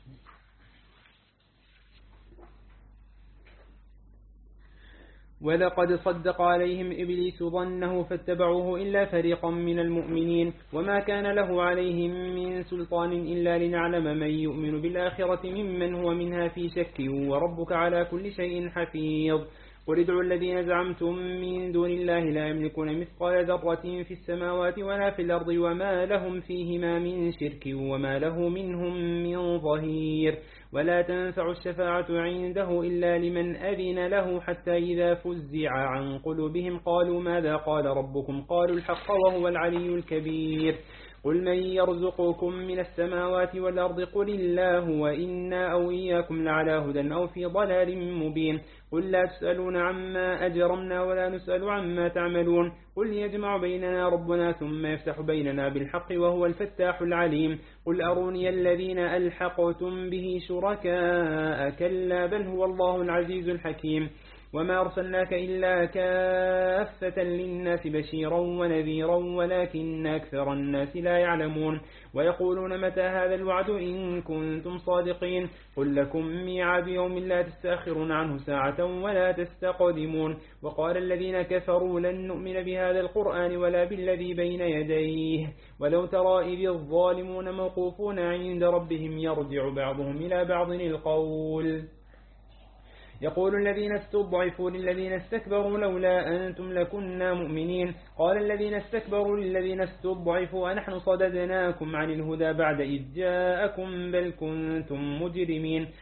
ولقد صدق عليهم إبليس ظنه فاتبعوه إلا فريقا من المؤمنين وما كان له عليهم من سلطان إلا لنعلم من يؤمن بالآخرة ممن هو منها في شك وربك على كل شيء حفيظ. قل ادعوا الذين زعمتم من دون الله لا يملكون مثقال ذرة في السماوات ولا في الأرض وما لهم فيهما من شرك وما له منهم من ظهير. ولا تنفع الشفاعة عنده إلا لمن أذن له حتى إذا فزع عن قلوبهم قالوا ماذا قال ربكم قالوا الحق وهو العلي الكبير. قل من يرزقكم من السماوات والأرض قل الله وإنا أو إياكم لعلى هدى أو في ضلال مبين. قل لا تسألون عما أجرمنا ولا نسأل عما تعملون. قل يجمع بيننا ربنا ثم يفتح بيننا بالحق وهو الفتاح العليم. قل أروني الذين ألحقتم به شركاء كلا بل هو الله العزيز الحكيم. وما أرسلناك إلا كافة للناس بشيرا ونذيرا ولكن أكثر الناس لا يعلمون. ويقولون متى هذا الوعد إن كنتم صادقين. قل لكم ميعاد يوم لا تستأخرون عنه ساعة ولا تستقدمون. وقال الذين كفروا لن نؤمن بهذا القرآن ولا بالذي بين يديه ولو ترى إذ الظالمون موقوفون عند ربهم يرجع بعضهم إلى بعض القول. يقول الذين استضعفوا للذين استكبروا لولا أنتم لكنا مؤمنين. قال الذين استكبروا للذين استضعفوا أنحن صددناكم عن الهدى بعد إذ جاءكم بل كنتم مجرمين.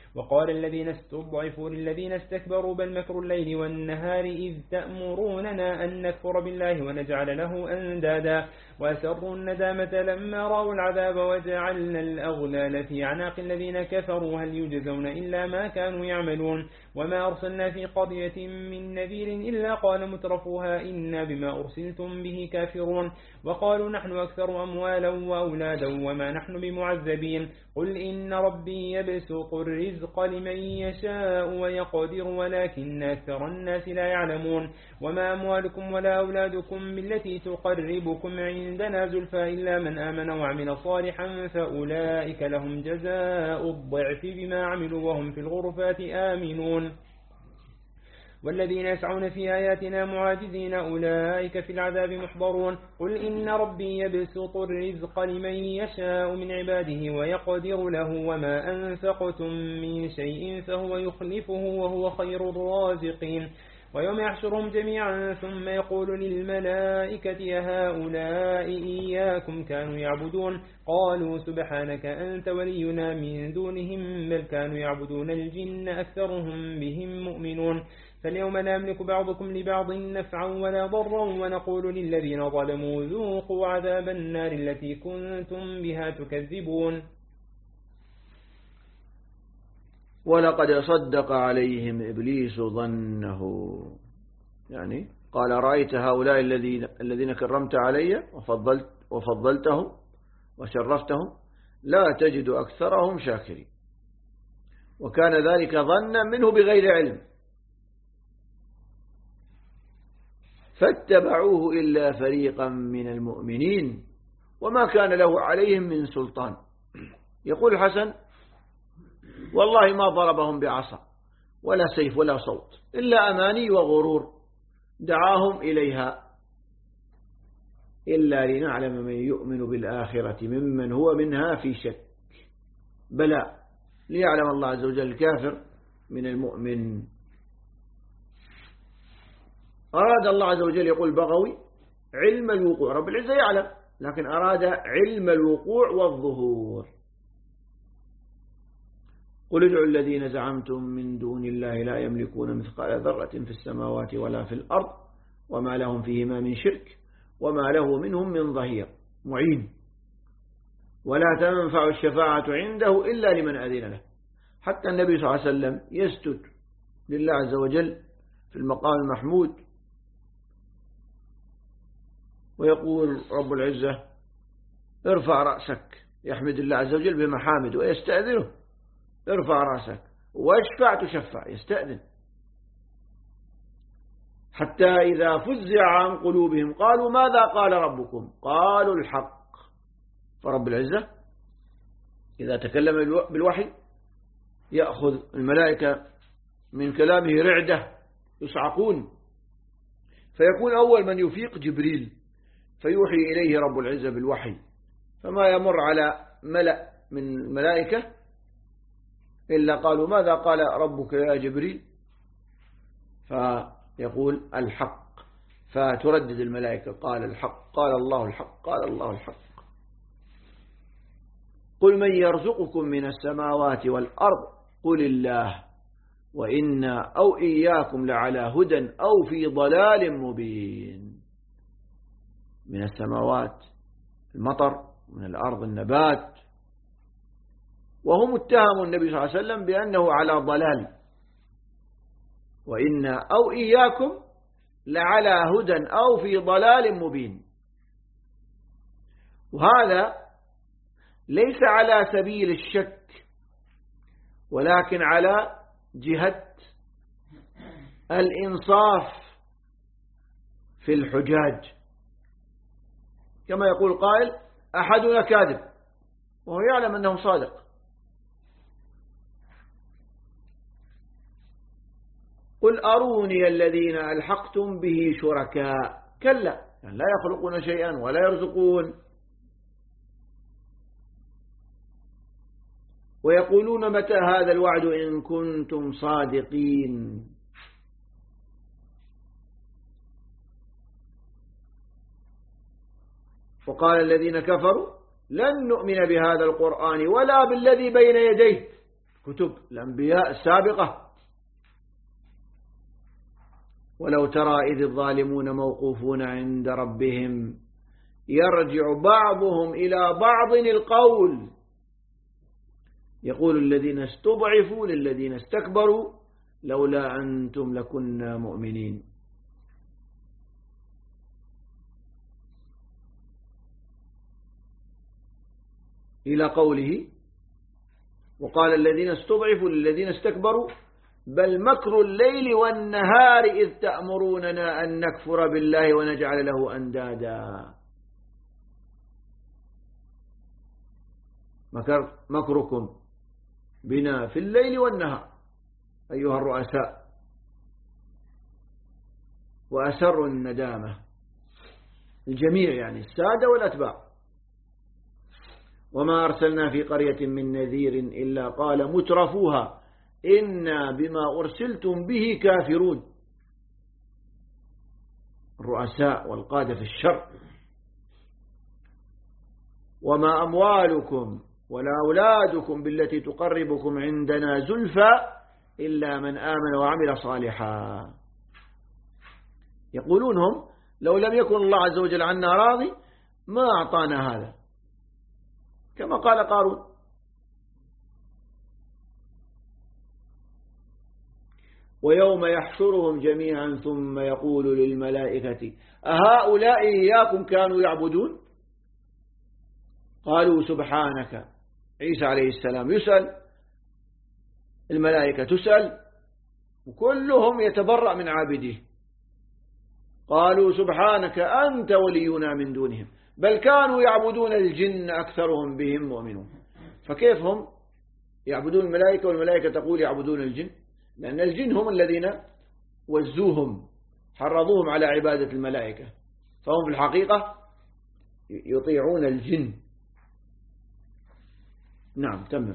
وقال الذين استضعفوا للذين استكبروا بل مكر الليل والنهار إذ تأمروننا أن نكفر بالله ونجعل له أندادا وأسروا الندامة لما رأوا العذاب وجعلنا الأغلال في أعناق الذين كفروا هل يجزون إلا ما كانوا يعملون وما أرسلنا في قرية من نذير إلا قال مترفوها إنا بما أرسلتم به كافرون وقالوا نحن أكثر أموالا وأولادا وما نحن بمعذبين قل إن ربي يبسط الرزق لمن يشاء ويقدر ولكن أكثر الناس لا يعلمون وما أموالكم ولا أولادكم بالتي تقربكم عندنا زلفى إلا من آمن وعمل صالحا فأولئك لهم جزاء الضعف بما عملوا وهم في الغرفات آمنون والذين يسعون في آياتنا معاجزين أولئك في العذاب محضرون قل إن ربي يبسط الرزق لمن يشاء من عباده ويقدر له وما أنفقتم من شيء فهو يخلفه وهو خير الرازقين ويوم يحشرهم جميعا ثم يقول للملائكة هؤلاء إياكم كانوا يعبدون قالوا سبحانك أنت ولينا من دونهم بل كانوا يعبدون الجن أكثرهم بهم مؤمنون فاليوم لا يملك بعضكم لبعض نفعا ولا ضرا ونقول للذين ظلموا ذوقوا عذاب النار التي كنتم بها تكذبون ولقد صدق عليهم إبليس ظنه يعني قال رأيت هؤلاء الذين كرمت علي وفضلتهم وشرفتهم لا تجد أكثرهم شاكرين وكان ذلك ظنا منه بغير علم فاتبعوه إلا فريقا من المؤمنين وما كان له عليهم من سلطان. يقول الحسن والله ما ضربهم بعصا ولا سيف ولا صوت إلا أماني وغرور دعاهم إليها إلا لنعلم من يؤمن بالآخرة ممن هو منها في شك بلى ليعلم الله عز وجل الكافر من المؤمن. أراد الله عز وجل يقول بغوي علم الوقوع رب العزة يعلم لكن أراد علم الوقوع والظهور. قل ادعوا الذين زعمتم من دون الله لا يملكون مثقال ذرة في السماوات ولا في الأرض وما لهم فيهما من شرك وما له منهم من ظهير معين ولا تنفع الشفاعة عنده إلا لمن أذن له. حتى النبي صلى الله عليه وسلم يسجد لله عز وجل في المقام المحمود ويقول رب العزة ارفع رأسك يحمد الله عز وجل بمحامد ويستأذنه ارفع رأسك واشفع تشفع يستأذن حتى إذا فزع عن قلوبهم قالوا ماذا قال ربكم قالوا الحق. فرب العزة إذا تكلم بالوحي يأخذ الملائكة من كلامه رعدة يصعقون فيكون أول من يفيق جبريل فيوحي إليه رب العزة بالوحي فما يمر على ملأ من الملائكة إلا قالوا ماذا قال ربك يا جبريل فيقول الحق فتردد الملائكة قال الحق قال الله الحق قال الله الحق. قل من يرزقكم من السماوات والأرض قل الله وإنا أو إياكم لعلى هدى أو في ضلال مبين. من السماوات المطر من الأرض النبات وهم اتهموا النبي صلى الله عليه وسلم بأنه على ضلال وإنا أو إياكم لعلى هدى أو في ضلال مبين. وهذا ليس على سبيل الشك ولكن على جهة الإنصاف في الحجاج كما يقول قائل أحدنا كاذب وهو يعلم أنه صادق. قل أروني الذين ألحقتم به شركاء كلا يعني لا يخلقون شيئا ولا يرزقون ويقولون متى هذا الوعد إن كنتم صادقين. وقال الذين كفروا لن نؤمن بهذا القرآن ولا بالذي بين يديه كتب الأنبياء السابقة. ولو ترى إذ الظالمون موقوفون عند ربهم يرجع بعضهم إلى بعض القول يقول الذين استضعفوا للذين استكبروا لولا أنتم لكنا مؤمنين. إلى قوله وقال الذين استضعفوا للذين استكبروا بل مكر الليل والنهار إذ تأمروننا أن نكفر بالله ونجعل له أندادا. مكركم بنا في الليل والنهار أيها الرؤساء. وأسروا الندامة الجميع يعني السادة والأتباع. وما أرسلنا في قرية من نذير إلا قال مترفوها إنا بما أرسلتم به كافرون. الرؤساء والقادة في الشر. وما أموالكم ولا أولادكم بالتي تقربكم عندنا زلفى إلا من آمن وعمل صالحا. يقولون هم لو لم يكن الله عز وجل عنا راضي ما أعطانا هذا كما قال قارون. ويوم يحشرهم جميعا ثم يقول للملائكة أهؤلاء إياكم كانوا يعبدون قالوا سبحانك. عيسى عليه السلام يسأل الملائكة تسأل وكلهم يتبرأ من عابده. قالوا سبحانك أنت ولينا من دونهم بل كانوا يعبدون الجن أكثرهم بهم مؤمنون. فكيف هم يعبدون الملائكة والملائكة تقول يعبدون الجن؟ لأن الجن هم الذين وزوهم حرضوهم على عبادة الملائكة فهم في الحقيقة يطيعون الجن. نعم تمام.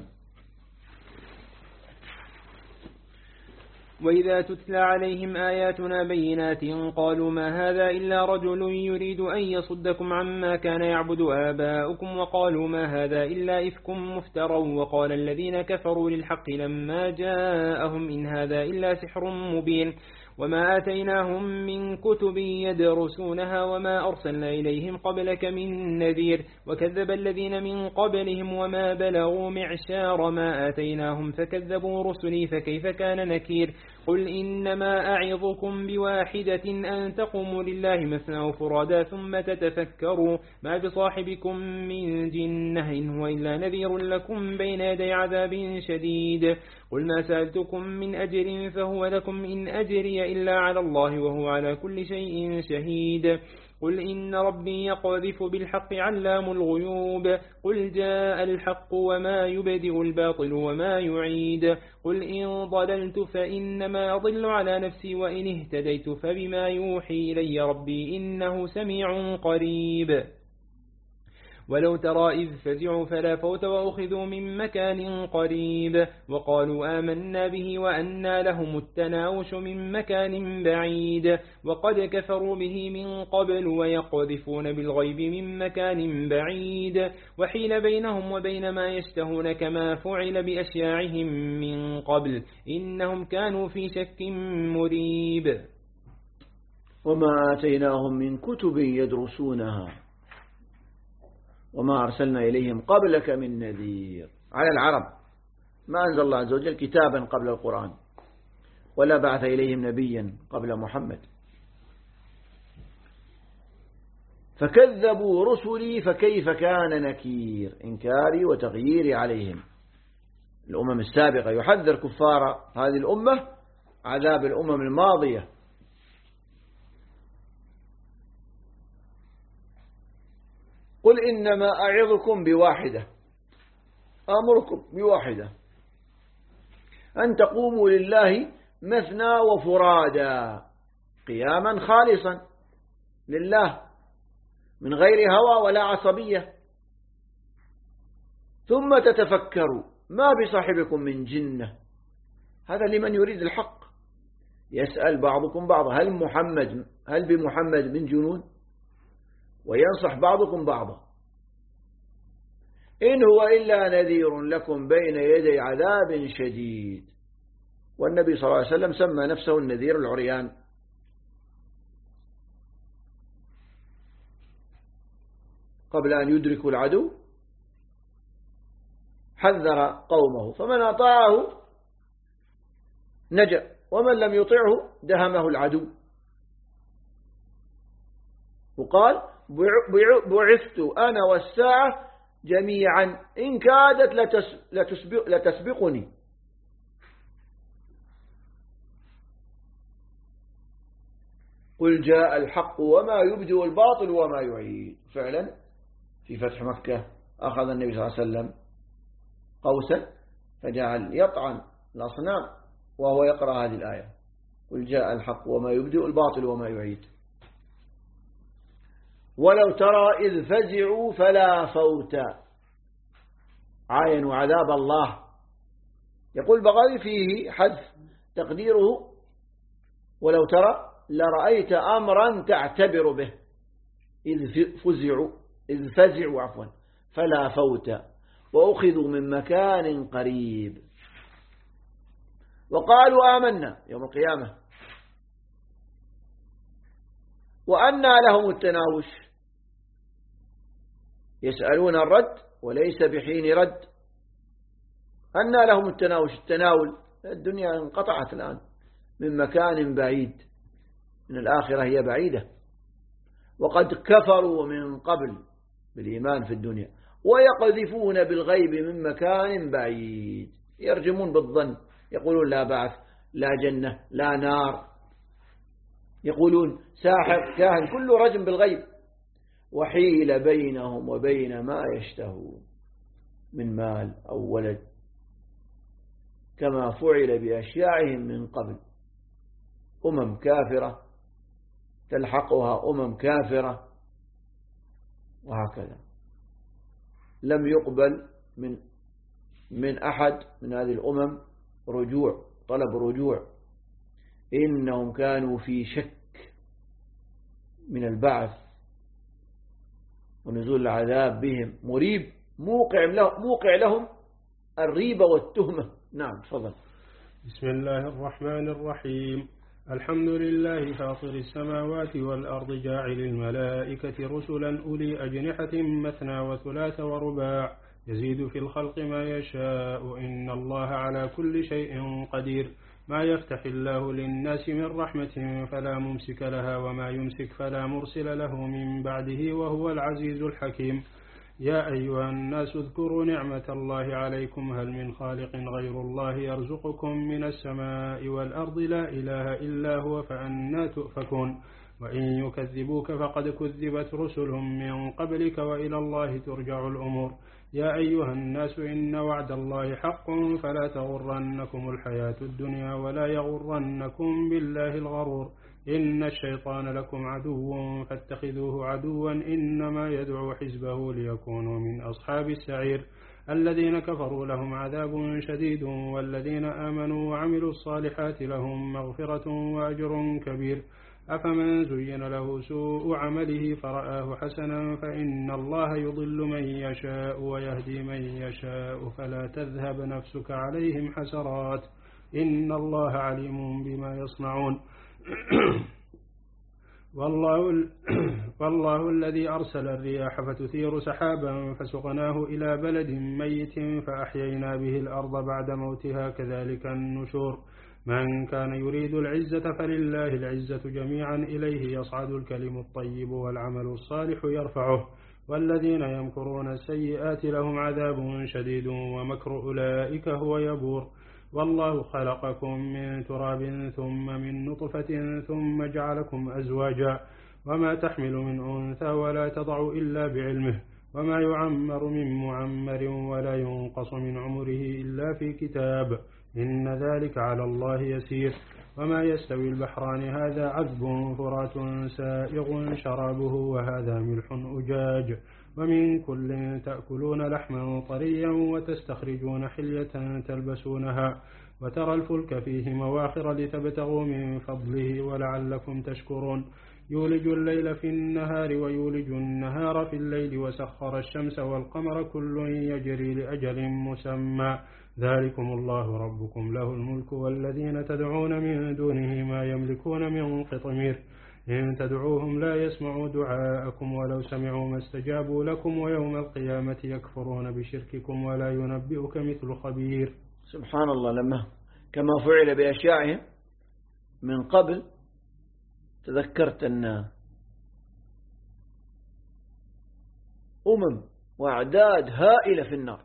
وإذا تتلى عليهم آياتنا بينات قالوا ما هذا إلا رجل يريد أن يصدكم عما كان يعبد آباؤكم وقالوا ما هذا إلا إفك مفترى وقال الذين كفروا للحق لما جاءهم إن هذا إلا سحر مبين وما آتيناهم من كتب يدرسونها وما أرسلنا إليهم قبلك من نذير وكذب الذين من قبلهم وما بلغوا معشار ما آتيناهم فكذبوا رسلي فكيف كان نكير. قل إنما أعظكم بواحدة أن تقوموا لله مثنى وفرادا ثم تتفكروا ما بصاحبكم من جنة إن هو إلا نذير لكم بين يدي عذاب شديد. قل ما سألتكم من أجر فهو لكم إن أجري إلا على الله وهو على كل شيء شهيد. قل إن ربي يقذف بالحق علام الغيوب. قل جاء الحق وما يبدئ الباطل وما يعيد. قل إن ضللت فإنما أضل على نفسي وإن اهتديت فبما يوحي إلي ربي إنه سميع قريب. ولو ترى إذ فزعوا فلا فوت وأخذوا من مكان قريب وقالوا آمنا به وأنى لهم التناوش من مكان بعيد وقد كفروا به من قبل ويقذفون بالغيب من مكان بعيد وحيل بينهم وبين ما يشتهون كما فعل بأشياعهم من قبل إنهم كانوا في شك مريب. وما آتيناهم من كتب يدرسونها وما أرسلنا إليهم قبلك من نذير. على العرب ما أنزل الله عز وجل كتابا قبل القرآن ولا بعث إليهم نبيا قبل محمد فكذبوا رسلي فكيف كان نكير. إنكاري وتغييري عليهم. الأمم السابقة يحذر كفار هذه الأمة عذاب الأمم الماضية. قل إنما أعظكم بواحدة أمركم بواحدة أن تقوموا لله مثنى وفرادا قياما خالصا لله من غير هوى ولا عصبية ثم تتفكروا ما بصاحبكم من جنة. هذا لمن يريد الحق. يسأل بعضكم بعضا هل بمحمد من جنون وينصح بعضكم بعضا. إن هو إلا نذير لكم بين يدي عذاب شديد. والنبي صلى الله عليه وسلم سمى نفسه النذير العريان. قبل أن يدركوا العدو حذر قومه، فمن أطاعه نجا، ومن لم يطعه دهمه العدو. وقال بعثت أنا والساعة جميعا إن كادت لتسبقني. قل جاء الحق وما يبدئ الباطل وما يعيد. فعلا في فتح مكة أخذ النبي صلى الله عليه وسلم قوسا فجعل يطعن الأصنام وهو يقرأ هذه الآية: قل جاء الحق وما يبدئ الباطل وما يعيد. ولو ترى إذ فزعوا فلا فوت، عاينوا عذاب الله. يقول بغوي فيه حذف تقديره ولو ترى لرأيت أمرا تعتبر به، إذ فزعوا فلا فوت وأخذوا من مكان قريب. وقالوا آمنا يوم القيامة وأنى لهم التناوش، يسألون الرد وليس بحين رد. أنى لهم التناول، الدنيا انقطعت الآن من مكان بعيد، من الآخرة هي بعيدة. وقد كفروا من قبل بالإيمان في الدنيا ويقذفون بالغيب من مكان بعيد، يرجمون بالظن، يقولون لا بعث لا جنة لا نار، يقولون ساحر كاهن، كله رجم بالغيب. وحيل بينهم وبين ما يشتهون من مال أو ولد كما فعل بأشياعهم من قبل. أمم كافرة تلحقها أمم كافرة، وهكذا. لم يقبل من أحد من هذه الأمم طلب رجوع. إنهم كانوا في شك من البعث ونزول العذاب بهم، مريب موقع لهم الريبة والتهمة. نعم تفضل. بسم الله الرحمن الرحيم. الحمد لله فاطر السماوات والأرض جاعل الملائكة رسلا أولي أجنحة مثنى وثلاث ورباع يزيد في الخلق ما يشاء إن الله على كل شيء قدير. ما يفتح الله للناس من رحمة فلا ممسك لها وما يمسك فلا مرسل له من بعده وهو العزيز الحكيم. يا أيها الناس اذكروا نعمة الله عليكم هل من خالق غير الله يرزقكم من السماء والأرض لا إله إلا هو فأنى تؤفكون. وإن يكذبوك فقد كذبت رسل من قبلك وإلى الله ترجع الأمور. يا أيها الناس إن وعد الله حق فلا تغرنكم الحياة الدنيا ولا يغرنكم بالله الغرور. إن الشيطان لكم عدو فاتخذوه عدوا إنما يدعو حزبه ليكونوا من أصحاب السعير. الذين كفروا لهم عذاب شديد والذين آمنوا وعملوا الصالحات لهم مغفرة وأجر كبير. أفمن زين له سوء عمله فرآه حسنا فإن الله يضل من يشاء ويهدي من يشاء فلا تذهب نفسك عليهم حسرات إن الله عليم بما يصنعون. والله الذي أرسل الرياح فتثير سحابا فسقناه إلى بلد ميت فأحيينا به الأرض بعد موتها كذلك النشور. من كان يريد العزة فلله العزة جميعا إليه يصعد الكلم الطيب والعمل الصالح يرفعه. والذين يمكرون السيئات لهم عذاب شديد ومكر أولئك هو يبور. والله خلقكم من تراب ثم من نطفة ثم جعلكم أزواجا وما تحمل من أنثى ولا تضع إلا بعلمه وما يعمر من معمر ولا ينقص من عمره إلا في كتاب إن ذلك على الله يسير. وما يستوي البحران هذا عذب فرات سائغ شرابه وهذا ملح أجاج ومن كل تأكلون لحما طريا وتستخرجون حلية تلبسونها وترى الفلك فيه مواخر لتبتغوا من فضله ولعلكم تشكرون يولج الليل في النهار ويولج النهار في الليل وسخر الشمس والقمر كل يجري لأجل مسمى ذلكم الله ربكم له الملك والذين تدعون من دونه ما يملكون من قطمير إن تدعوهم لا يسمعوا دعاءكم ولو سمعوا ما استجابوا لكم ويوم القيامة يكفرون بشرككم ولا ينبئك مثل خبير. سبحان الله، لما كما فعل بأشيائهم من قبل تذكرت أن وأعداد هائلة في النار،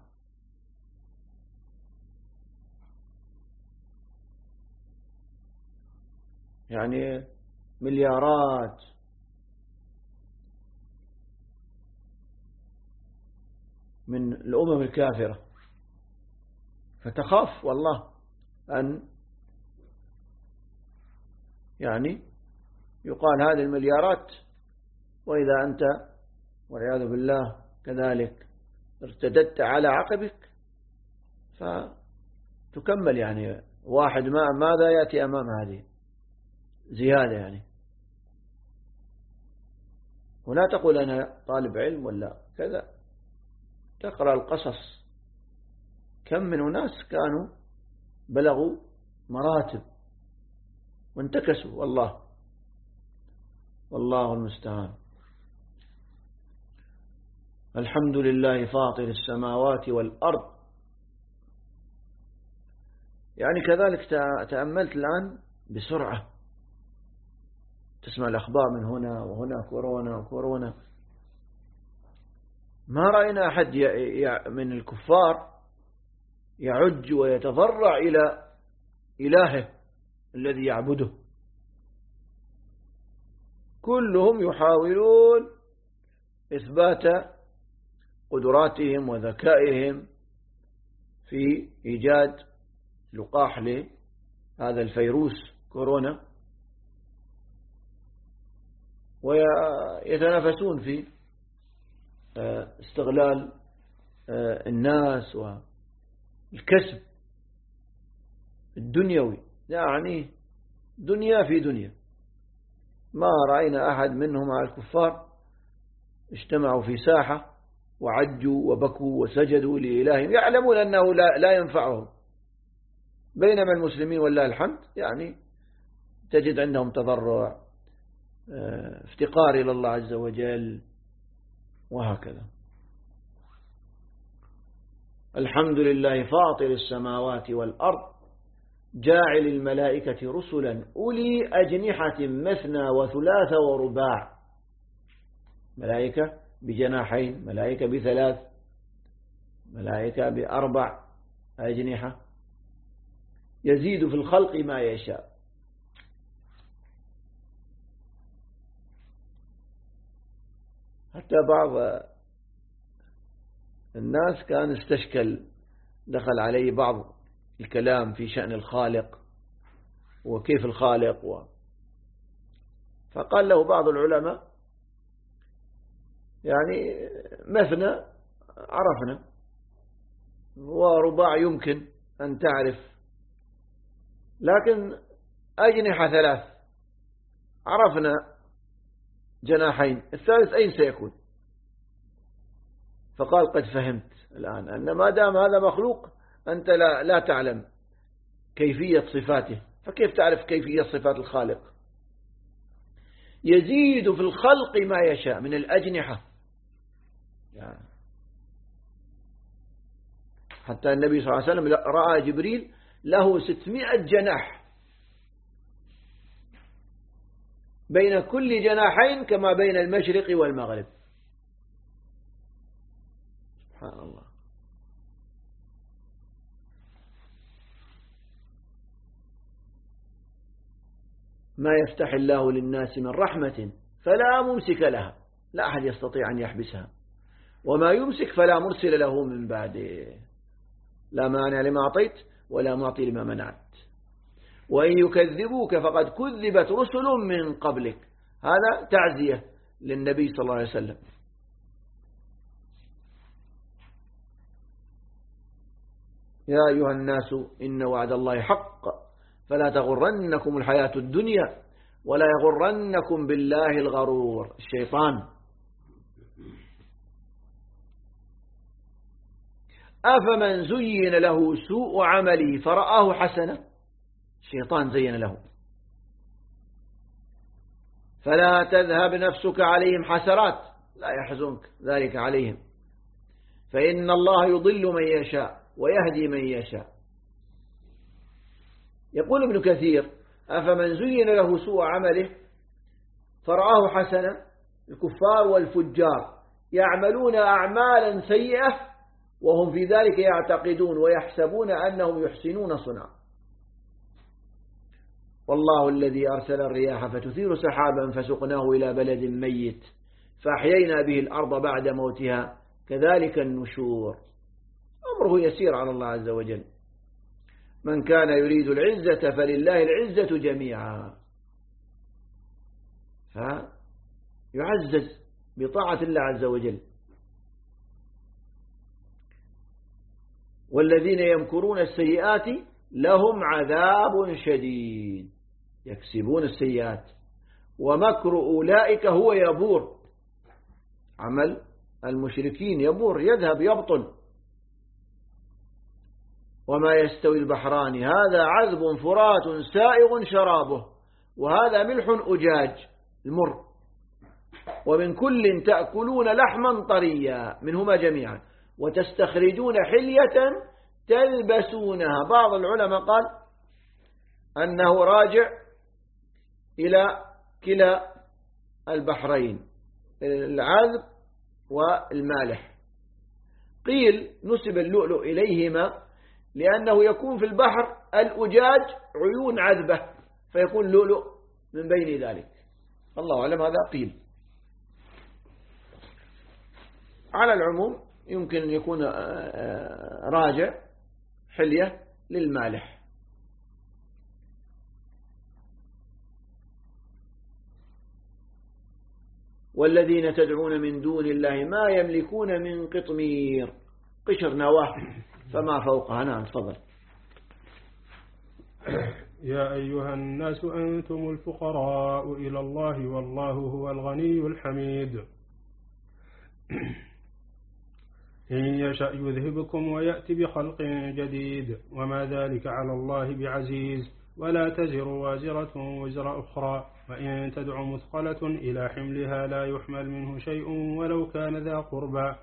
يعني مليارات من الأمم الكافرة، فتخاف والله أن يعني يقال هذه المليارات وإذا أنت والعياذ بالله كذلك ارتددت على عقبك فتكمل، يعني واحد ماذا يأتي أمام هذه زيادة يعني. ولا تقول أنا طالب علم ولا كذا، تقرأ القصص كم من أناس كانوا بلغوا مراتب وانتكسوا، والله المستعان. الحمد لله فاطر السماوات والأرض. يعني كذلك تأملت الآن بسرعة، تسمع الأخبار من هنا وهنا، كورونا وكورونا. ما رأينا أحد من الكفار يعج ويتضرع إلى إلهه الذي يعبده، كلهم يحاولون إثبات قدراتهم وذكائهم في إيجاد لقاح لهذا الفيروس كورونا، ويتنافسون في استغلال الناس والكسب الدنيوي، يعني دنيا في دنيا. ما رأينا أحد منهم على الكفار اجتمعوا في ساحة وعجوا وبكوا وسجدوا لإلههم يعلمون أنه لا ينفعهم، بينما المسلمين والله الحمد يعني تجد عندهم تضرع، افتقار إلى الله عز وجل، وهكذا. الحمد لله فاطر السماوات والأرض جاعل الملائكة رسلا أولي أجنحة مثنى وثلاث ورباع، ملائكة بجناحين، ملائكة بثلاث، ملائكة بأربع أجنحة، يزيد في الخلق ما يشاء. حتى بعض الناس كان استشكل، دخل عليه بعض الكلام في شأن الخالق وكيف الخالق فقال له بعض العلماء يعني مثنى عرفنا، ورباع يمكن أن تعرف، لكن أجنحة ثلاث عرفنا جناحين، الثالث أين سيكون؟ فقال قد فهمت الآن أن ما دام هذا مخلوق أنت لا تعلم كيفية صفاته، فكيف تعرف كيفية صفات الخالق؟ يزيد في الخلق ما يشاء من الأجنحة، يعني حتى النبي صلى الله عليه وسلم رأى جبريل له 600 جناح، بين كل جناحين كما بين المشرق والمغرب. سبحان الله. ما يفتح الله للناس من رحمة فلا ممسك لها، لا أحد يستطيع أن يحبسها، وما يمسك فلا مرسل له من بعده، لا مانع لما أعطيت ولا معطي لما منعت، وإن يكذبوك فقد كذبت رسل من قبلك. هذا تعزية للنبي صلى الله عليه وسلم. يا أيها الناس إن وعد الله حق فلا تغرنكم الحياة الدنيا ولا يغرنكم بالله الغرور، الشيطان. أفمن زين له سوء عمله فرآه حسنة، الشيطان زين له. فلا تذهب نفسك عليهم حسرات، لا يحزنك ذلك عليهم، فإن الله يضل من يشاء ويهدي من يشاء. يقول ابن كثير: أفمن زين له سوء عمله فرآه حسنة، الكفار والفجار يعملون أعمالا سيئة وهم في ذلك يعتقدون ويحسبون أنهم يحسنون صنعا. والله الذي أرسل الرياح فتثير سحابا فسقناه إلى بلد ميت فأحيينا به الأرض بعد موتها كذلك النشور. أمره يسير على الله عز وجل. من كان يريد العزة فلله العزة جميعا، فيعزز بطاعة الله عز وجل. والذين يمكرون السيئات لهم عذاب شديد، يكسبون السيئات، ومكر أولئك هو يبور، عمل المشركين يبور، يذهب يبطل. وما يستوي البحران هذا عذب فرات سائغ شرابه وهذا ملح أجاج المر ومن كل تأكلون لحما طريا منهما جميعا وتستخرجون حلية تلبسونها. بعض العلماء قال أنه راجع إلى كلا البحرين، العذب والمالح. قيل نسب اللؤلؤ إليهما لأنه يكون في البحر الأجاج عيون عذبة فيكون لؤلؤ من بين ذلك، الله أعلم، هذا قيل. على العموم يمكن أن يكون راجع حلية للمالح. والذين تدعون من دون الله ما يملكون من قطمير، قشر نواه فما فوقها. نعم تفضل. يا أيها الناس أنتم الفقراء إلى الله والله هو الغني الحميد. إن يشأ يذهبكم ويأتي بخلق جديد وما ذلك على الله بعزيز. ولا تزر وازرة وزر أخرى وإن تدع مثقلة إلى حملها لا يحمل منه شيء ولو كان ذا قربى.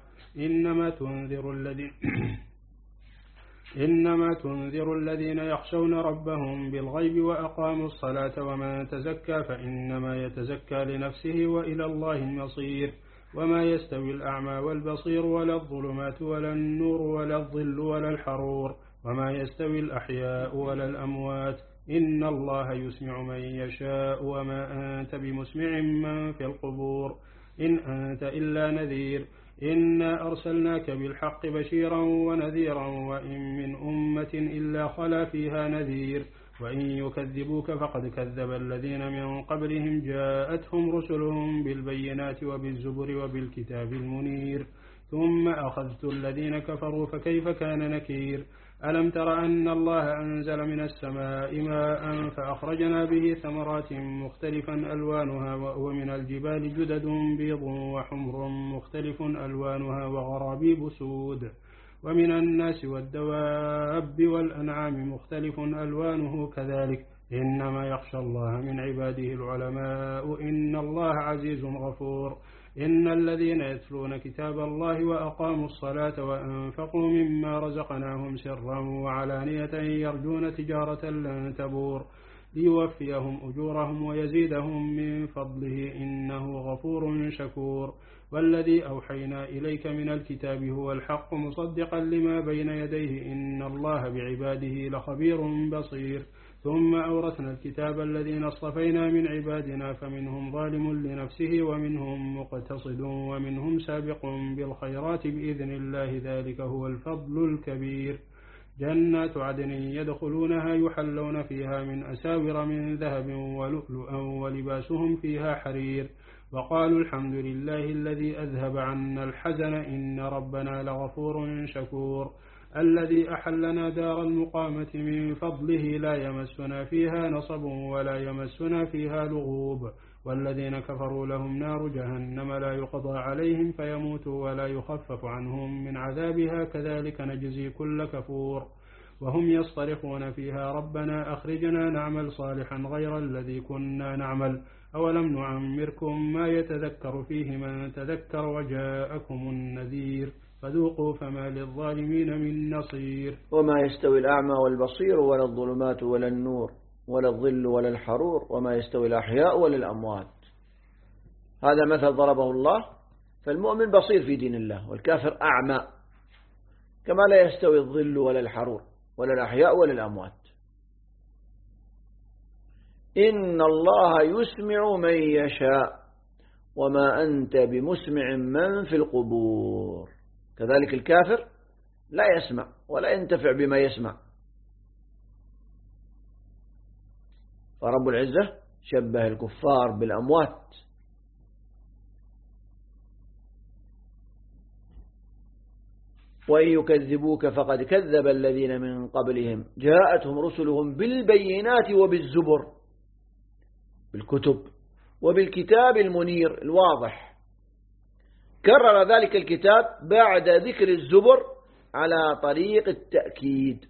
إنما تنذر الذين يخشون ربهم بالغيب وأقاموا الصلاة ومن تزكى فإنما يتزكى لنفسه وإلى الله المصير. وما يستوي الأعمى والبصير ولا الظلمات ولا النور ولا الظل ولا الحرور وما يستوي الأحياء ولا الأموات إن الله يسمع من يشاء وما أنت بمسمع من في القبور إن أنت إلا نذير. إنا أرسلناك بالحق بشيرا ونذيرا وإن من أمة إلا خلا فيها نذير. وإن يكذبوك فقد كذب الذين من قبلهم جاءتهم رسلهم بالبينات وبالزبر وبالكتاب المنير ثم أخذت الذين كفروا فكيف كان نكير. ألم تر أن الله أنزل من السماء ماء فأخرجنا به ثمرات مختلفا ألوانها ومن الجبال جدد بيض وحمر مختلف ألوانها وغرابيب سود ومن الناس والدواب والأنعام مختلف ألوانه كذلك إنما يخشى الله من عباده العلماء إن الله عزيز غفور. إن الذين يتلون كتاب الله وأقاموا الصلاة وأنفقوا مما رزقناهم سرا وعلانية يرجون تجارة لن تبور ليوفيهم أجورهم ويزيدهم من فضله إنه غفور شكور. والذي أوحينا إليك من الكتاب هو الحق مصدقا لما بين يديه إن الله بعباده لخبير بصير. ثم أورثنا الكتاب الذين اصطفينا من عبادنا فمنهم ظالم لنفسه ومنهم مقتصد ومنهم سابق بالخيرات بإذن الله ذلك هو الفضل الكبير. جنات عدن يدخلونها يحلون فيها من أساور من ذهب ولؤلؤا ولباسهم فيها حرير وقالوا الحمد لله الذي أذهب عنا الحزن إن ربنا لغفور شكور. الذي أحلنا دار المقامة من فضله لا يمسنا فيها نصب ولا يمسنا فيها لغوب والذين كفروا لهم نار جهنم لا يقضى عليهم فيموتوا ولا يخفف عنهم من عذابها كذلك نجزي كل كفور وهم يصطرخون فيها ربنا أخرجنا نعمل صالحا غير الذي كنا نعمل أولم نعمركم ما يتذكر فيه من تذكر وجاءكم النذير فذوقوا فما للظالمين من نصير وما يستوي الأعمى والبصير ولا الظلمات ولا النور ولا الظل ولا الحرور وما يستوي الأحياء ولا الأموات. هذا مثل ضربه الله. فالمؤمن بصير في دين الله والكافر أعمى، كما لا يستوي الظل ولا الحرور ولا الأحياء ولا الأموات. إن الله يسمع من يشاء وما أنت بمسمع من في القبور. كذلك الكافر لا يسمع ولا ينتفع بما يسمع. فرب العزة شبه الكفار بالأموات. وإن يكذبوك فقد كذب الذين من قبلهم جاءتهم رسلهم بالبينات وبالزبر، بالكتب وبالكتاب المنير الواضح. كرر ذلك الكتاب بعد ذكر الزبر على طريق التأكيد.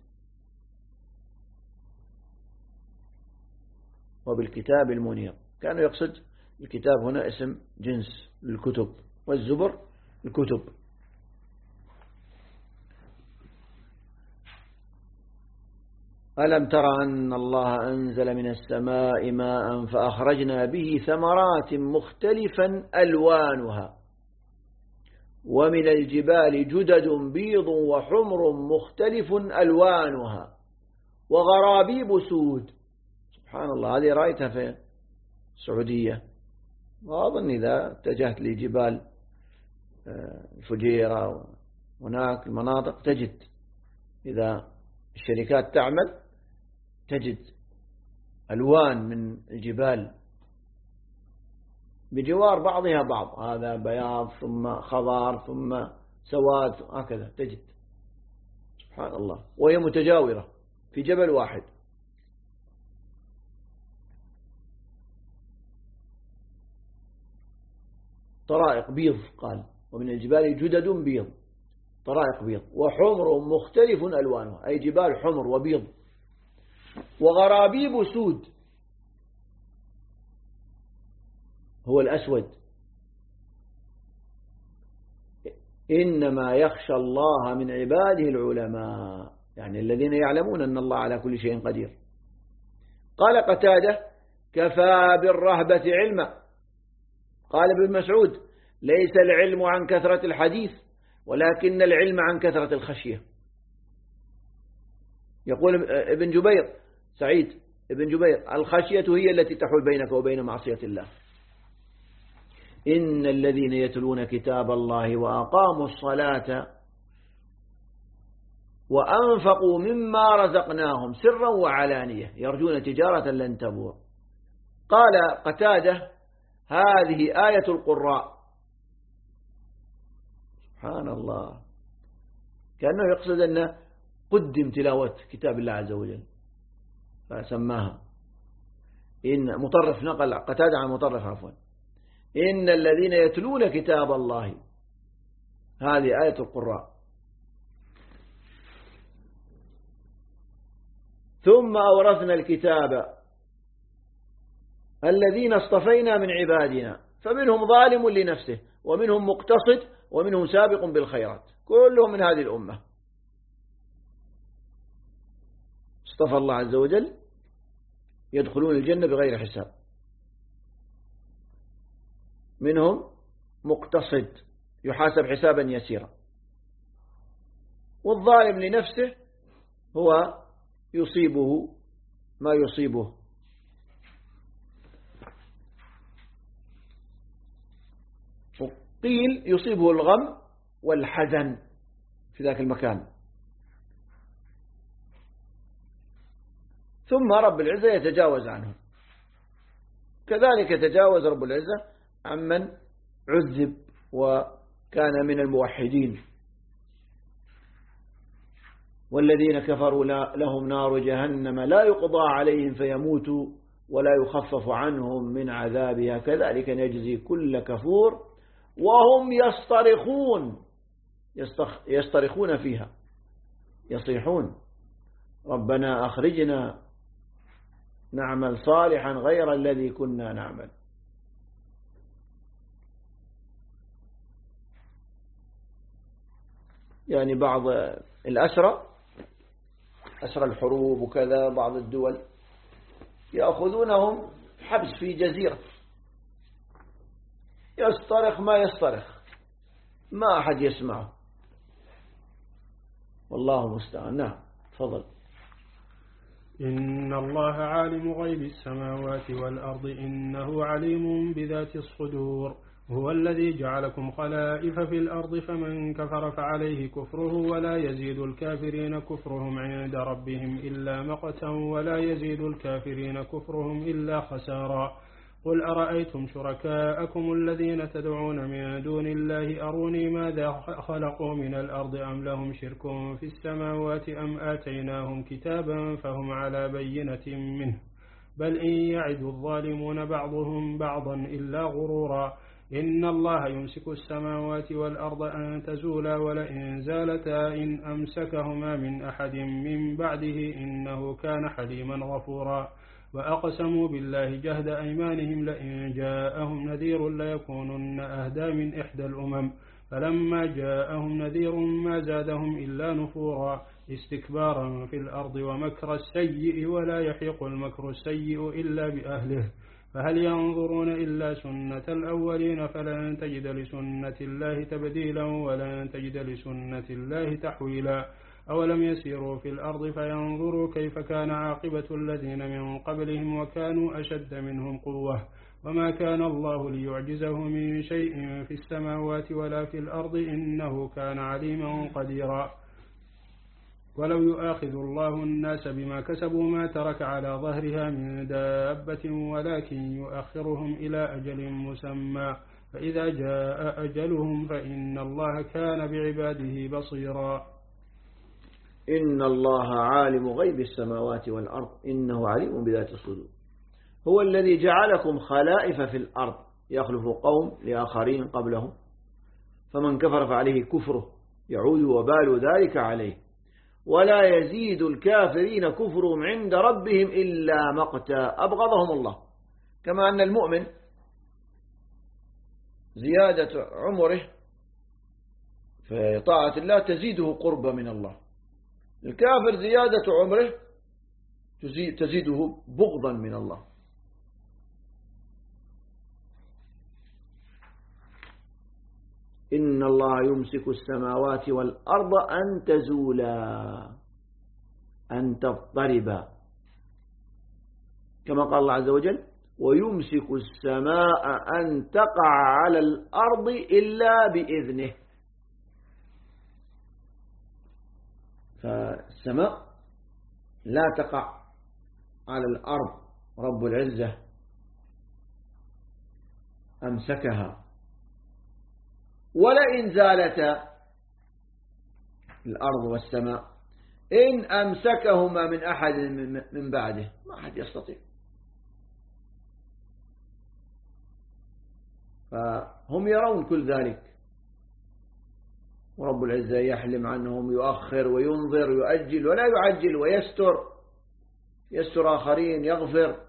وبالكتاب المنير كانوا يقصد الكتاب هنا اسم جنس للكتب والزبر الكتب. ألم تر أن الله أنزل من السماء ماء فأخرجنا به ثمرات مختلفا ألوانها ومن الجبال جدد بيض وحمر مختلف ألوانها وغرابيب سود. سبحان الله، هذه رأيتها في السعودية، وأظن إذا اتجهت لجبال الفجيرة هناك المناطق تجد إذا الشركات تعمل تجد ألوان من الجبال بجوار بعضها بعض، هذا بياض ثم خضار ثم سواد هكذا تجد. سبحان الله، وهي متجاورة في جبل واحد. طرائق بيض قال ومن الجبال جدد بيض، طرائق بيض وحمر مختلف ألوانها، أي جبال حمر وبيض. وغرابيب سود هو الأسود. إنما يخشى الله من عباده العلماء، يعني الذين يعلمون أن الله على كل شيء قدير. قال قتادة كفى بالرهبة علما. قال ابن مسعود ليس العلم عن كثرة الحديث ولكن العلم عن كثرة الخشية. يقول ابن جبير سعيد ابن جبير الخشية هي التي تحول بينك وبين معصية الله. إن الذين يتلون كتاب الله وأقاموا الصلاة وأنفقوا مما رزقناهم سرا وعلانية يرجون تجارة لن تبور. قال قتادة هذه آية القراء. سبحان الله، كأنه يقصد أن قدم تلاوة كتاب الله عز وجل فسماها. إن مطرف نقل قتادة عن مطرف عفوا. إن الذين يتلون كتاب الله، هذه آية القراء. ثم أورثنا الكتاب الذين اصطفينا من عبادنا فمنهم ظالم لنفسه ومنهم مقتصد ومنهم سابق بالخيرات، كلهم من هذه الأمة. اصطفى الله عز وجل يدخلون الجنة بغير حساب. منهم مقتصد يحاسب حسابا يسيرا، والظالم لنفسه هو يصيبه ما يصيبه. قيل يصيبه الغم والحزن في ذاك المكان. ثم رب العزة يتجاوز عنه. كذلك يتجاوز رب العزة عمن عذب وكان من الموحدين. والذين كفروا لهم نار جهنم لا يقضى عليهم فيموتوا ولا يخفف عنهم من عذابها كذلك نجزي كل كفور وهم يصطرخون فيها يصيحون ربنا أخرجنا نعمل صالحا غير الذي كنا نعمل. يعني بعض الأسرى أسرى الحروب وكذا بعض الدول يأخذونهم حبس في جزيرة يصطرخ ما يصطرخ ما أحد يسمعه والله مستعان. نعم تفضل. إن الله عالم غيب السماوات والأرض إنه عليم بذات الصدور هو الذي جعلكم خلائف في الأرض فمن كفر فعليه كفره ولا يزيد الكافرين كفرهم عند ربهم إلا مقتا ولا يزيد الكافرين كفرهم إلا خسارا. قل أرأيتم شركاءكم الذين تدعون من دون الله أروني ماذا خلقوا من الأرض أم لهم شرك في السماوات أم آتيناهم كتابا فهم على بينة منه بل إن يعد الظالمون بعضهم بعضا إلا غرورا. إن الله يمسك السماوات والأرض أن تزولا ولئن زالتا إن أمسكهما من أحد من بعده إنه كان حليما غفورا. وأقسموا بالله جهد أيمانهم لئن جاءهم نذير ليكونن أهدى من إحدى الأمم فلما جاءهم نذير ما زادهم إلا نفورا استكبارا في الأرض ومكر السيء ولا يحيق المكر السيء إلا بأهله فهل ينظرون إلا سنة الأولين فلن تجد لسنة الله تبديلا ولن تجد لسنة الله تحويلا. أولم يسيروا في الأرض فينظروا كيف كان عاقبة الذين من قبلهم وكانوا أشد منهم قوة وما كان الله ليعجزه من شيء في السماوات ولا في الأرض إنه كان عليما قديرا. ولو يؤاخذ الله الناس بما كسبوا ما ترك على ظهرها من دابة ولكن يؤخرهم إلى أجل مسمى فإذا جاء أجلهم فإن الله كان بعباده بصيرا. إن الله عالم غيب السماوات والأرض إنه عليم بذات الصدور هو الذي جعلكم خلائف في الأرض يخلف قوم لآخرين قبلهم فمن كفر فعليه كفره يعود وبال ذلك عليه ولا يزيد الكافرين كفرهم عند ربهم إلا مقتا أبغضهم الله. كما أن المؤمن زيادة عمره في طاعة الله تزيده قربا من الله الكافر زيادة عمره تزيده بغضا من الله. إن الله يمسك السماوات والأرض أن تزولا أن تضطربا كما قال الله عز وجل ويمسك السماء أن تقع على الأرض إلا بإذنه. فالسماء لا تقع على الأرض رب العزة أمسكها ولئن زالتا الأرض والسماء إن أمسكهما من أحد من بعده ما أحد يستطيع. فهم يرون كل ذلك ورب العزة يحلم عنهم يؤخر وينظر يؤجل ولا يعجل يستر آخرين يغفر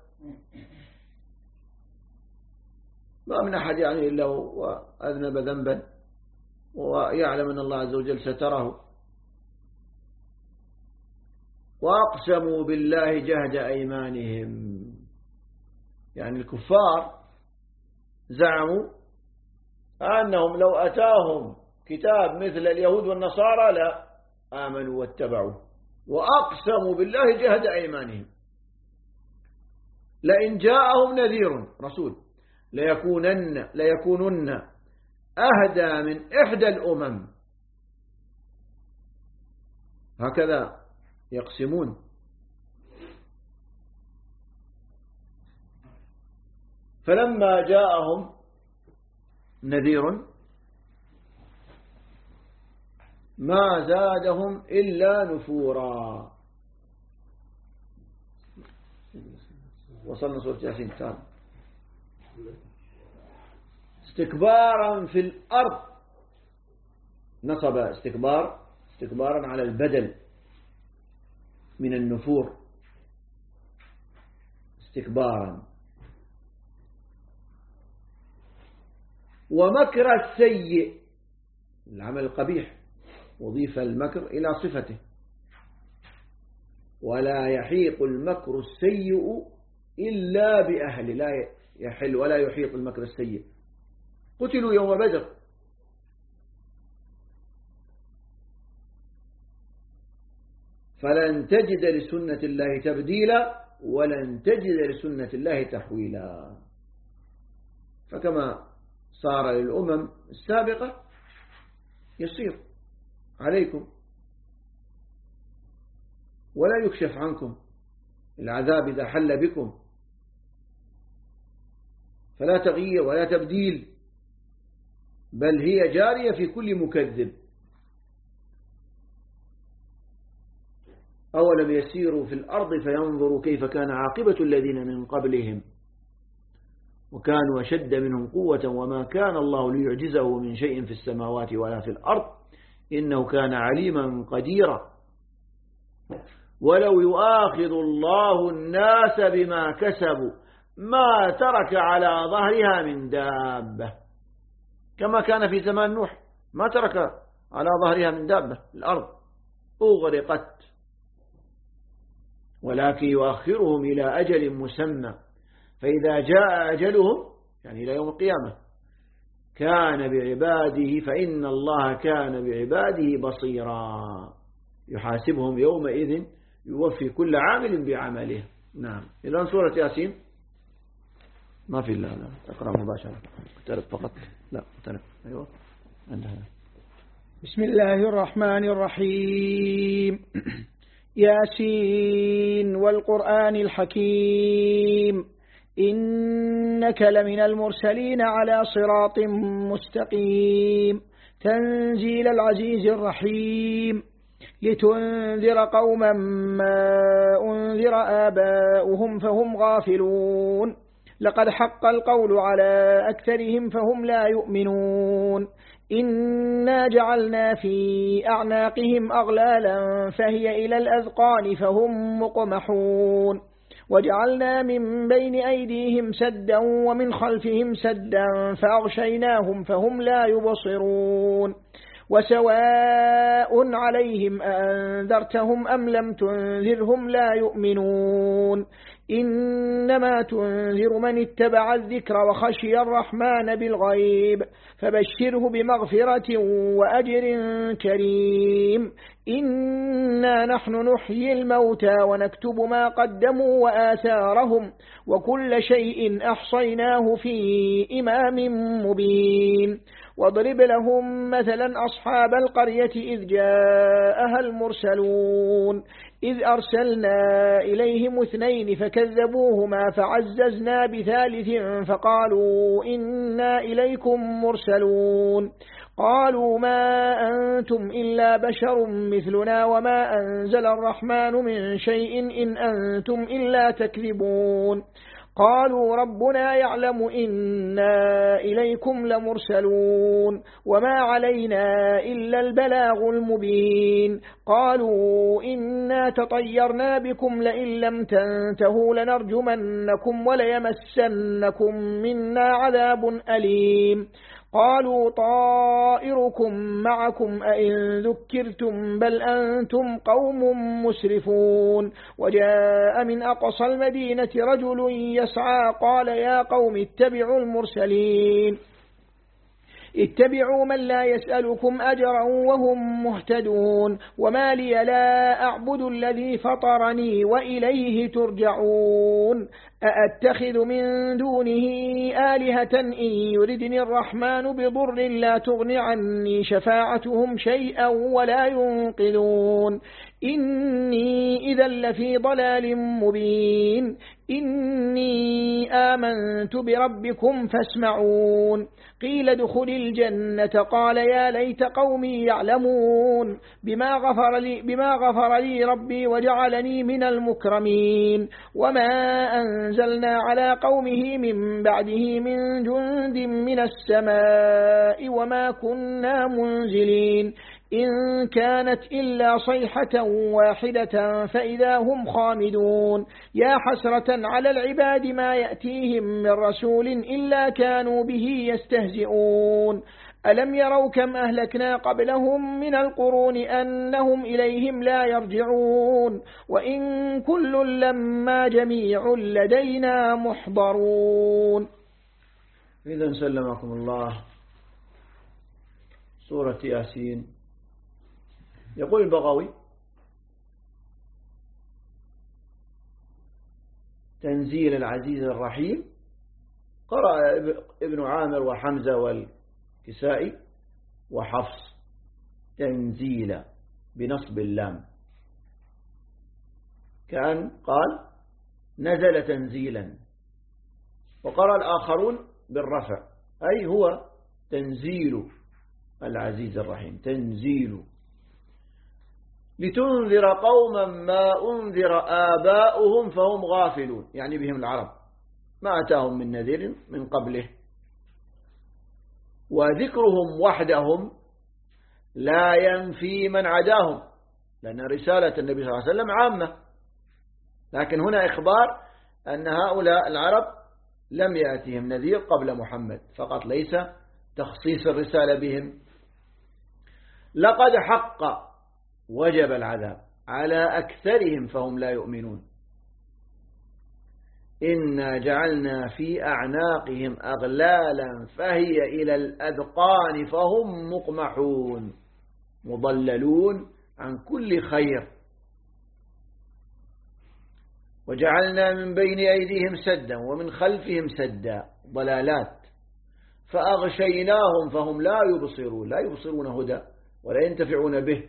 ما من أحد يعني إلا وأذنب ذنبا ويعلم أن الله عز وجل ستره. وأقسموا بالله جهد أيمانهم يعني الكفار زعموا أنهم لو أتاهم كتاب مثل اليهود والنصارى لا آمنوا واتبعوا وأقسموا بالله جهد أيمانهم لئن جاءهم نذير رسول ليكونن أهدى من إحدى الأمم. هكذا يقسمون. فلما جاءهم نذير ما زادهم إلا نفورا. وصلنا سورة ياسين. تعال. استكبارا في الأرض، نصب استكبارا على البدل من النفور، استكبارا. ومكر السيء، العمل القبيح، وضيف المكر إلى صفته. ولا يحيق المكر السيء إلا بأهله، لا يحل ولا يحيط المكر السيء. قتلوا يوم بدر، فلن تجد لسنة الله تبديلا ولن تجد لسنة الله تحويلا. فكما صار للأمم السابقة يصير عليكم، ولا يكشف عنكم العذاب إذا حل بكم، فلا تغيير ولا تبديل، بل هي جارية في كل مكذب. أولم يسيروا في الأرض فينظروا كيف كان عاقبة الذين من قبلهم وكانوا أشد منهم قوة وما كان الله ليعجزه من شيء في السماوات ولا في الأرض إنه كان عليما قديرا. ولو يؤاخذ الله الناس بما كسبوا ما ترك على ظهرها من دابة، كما كان في زمان نوح، ما ترك على ظهرها من دابة، الأرض أغرقت، ولكن يؤخرهم إلى أجل مسمى، فإذا جاء أجلهم يعني إلى يوم القيامة كان بعباده، فإن الله كان بعباده بصيرا يحاسبهم يومئذ يوفي كل عامل بعمله. نعم. إذن سورة ياسين ما في لا تقرأ مباشرة، اقترب فقط، لا اقترب. أيوة عندها. بسم الله الرحمن الرحيم. ياسين والقرآن الحكيم إنك لمن المرسلين على صراط مستقيم تنزيل العزيز الرحيم لتنذر قوما ما أنذر آباؤهم فهم غافلون لقد حق القول على أكثرهم فهم لا يؤمنون إنا جعلنا في أعناقهم أغلالا فهي إلى الأذقان فهم مقمحون وجعلنا من بين أيديهم سدا ومن خلفهم سدا فأغشيناهم فهم لا يبصرون وسواء عليهم أنذرتهم أم لم تنذرهم لا يؤمنون إنما تنذر من اتبع الذكر وخشي الرحمن بالغيب فبشره بمغفرة وأجر كريم إنا نحن نحيي الموتى ونكتب ما قدموا وآثارهم وكل شيء أحصيناه في إمام مبين واضرب لهم مثلا أصحاب القرية إذ جاءها المرسلون إذ أرسلنا إليهم 2 فكذبوهما فعززنا ب3 فقالوا إنا إليكم مرسلون قالوا ما أنتم إلا بشر مثلنا وما أنزل الرحمن من شيء إن أنتم إلا تكذبون قالوا ربنا يعلم إنا إليكم لمرسلون وما علينا إلا البلاغ المبين قالوا إنا تطيرنا بكم لئن لم تنتهوا لنرجمنكم وليمسنكم منا عذاب أليم قالوا طائركم معكم أئن ذكرتم بل أنتم قوم مسرفون وجاء من أقصى المدينة رجل يسعى قال يا قوم اتبعوا المرسلين اتبعوا من لا يسألكم أجرا وهم مهتدون وما لي لا أعبد الذي فطرني وإليه ترجعون أأتخذ من دونه آلهة إن يردني الرحمن بضر لا تغن عني شفاعتهم شيئا ولا ينقذون إني إذا لفي ضلال مبين إني آمنت بربكم فاسمعون قيل ادخل الجنة قال يا ليت قومي يعلمون بما غفر لي ربي وجعلني من المكرمين وما أنزلنا على قومه من بعده من جند من السماء وما كنا منزلين إن كانت إلا صيحة واحدة فإذا هم خامدون يا حسرة على العباد ما يأتيهم من رسول إلا كانوا به يستهزئون ألم يروا كم أهلكنا قبلهم من القرون أنهم إليهم لا يرجعون وإن كل لما جميع لدينا محضرون. إذن سلمكم الله. سورة ياسين. يقول البغوي تنزيل العزيز الرحيم. قرأ ابن عامر وحمزة والكسائي وحفص تنزيلا بنصب اللام، كأن قال نزل تنزيلا. وقرأ الآخرون بالرفع، أي هو تنزيل العزيز الرحيم، تنزيل. لتنذر قوما ما أنذر آباؤهم فهم غافلون، يعني بهم العرب، ما أتاهم من نذير من قبله. وذكرهم وحدهم لا ينفي من عداهم، لأن رسالة النبي صلى الله عليه وسلم عامة، لكن هنا إخبار أن هؤلاء العرب لم يأتهم نذير قبل محمد فقط، ليس تخصيص الرسالة بهم. لقد حق وجب العذاب على أكثرهم فهم لا يؤمنون. إنا جعلنا في أعناقهم أغلالا فهي إلى الأذقان فهم مقمحون مضللون عن كل خير. وجعلنا من بين أيديهم سدا ومن خلفهم سدا، ضلالات، فأغشيناهم فهم لا يبصرون هدى ولا ينتفعون به.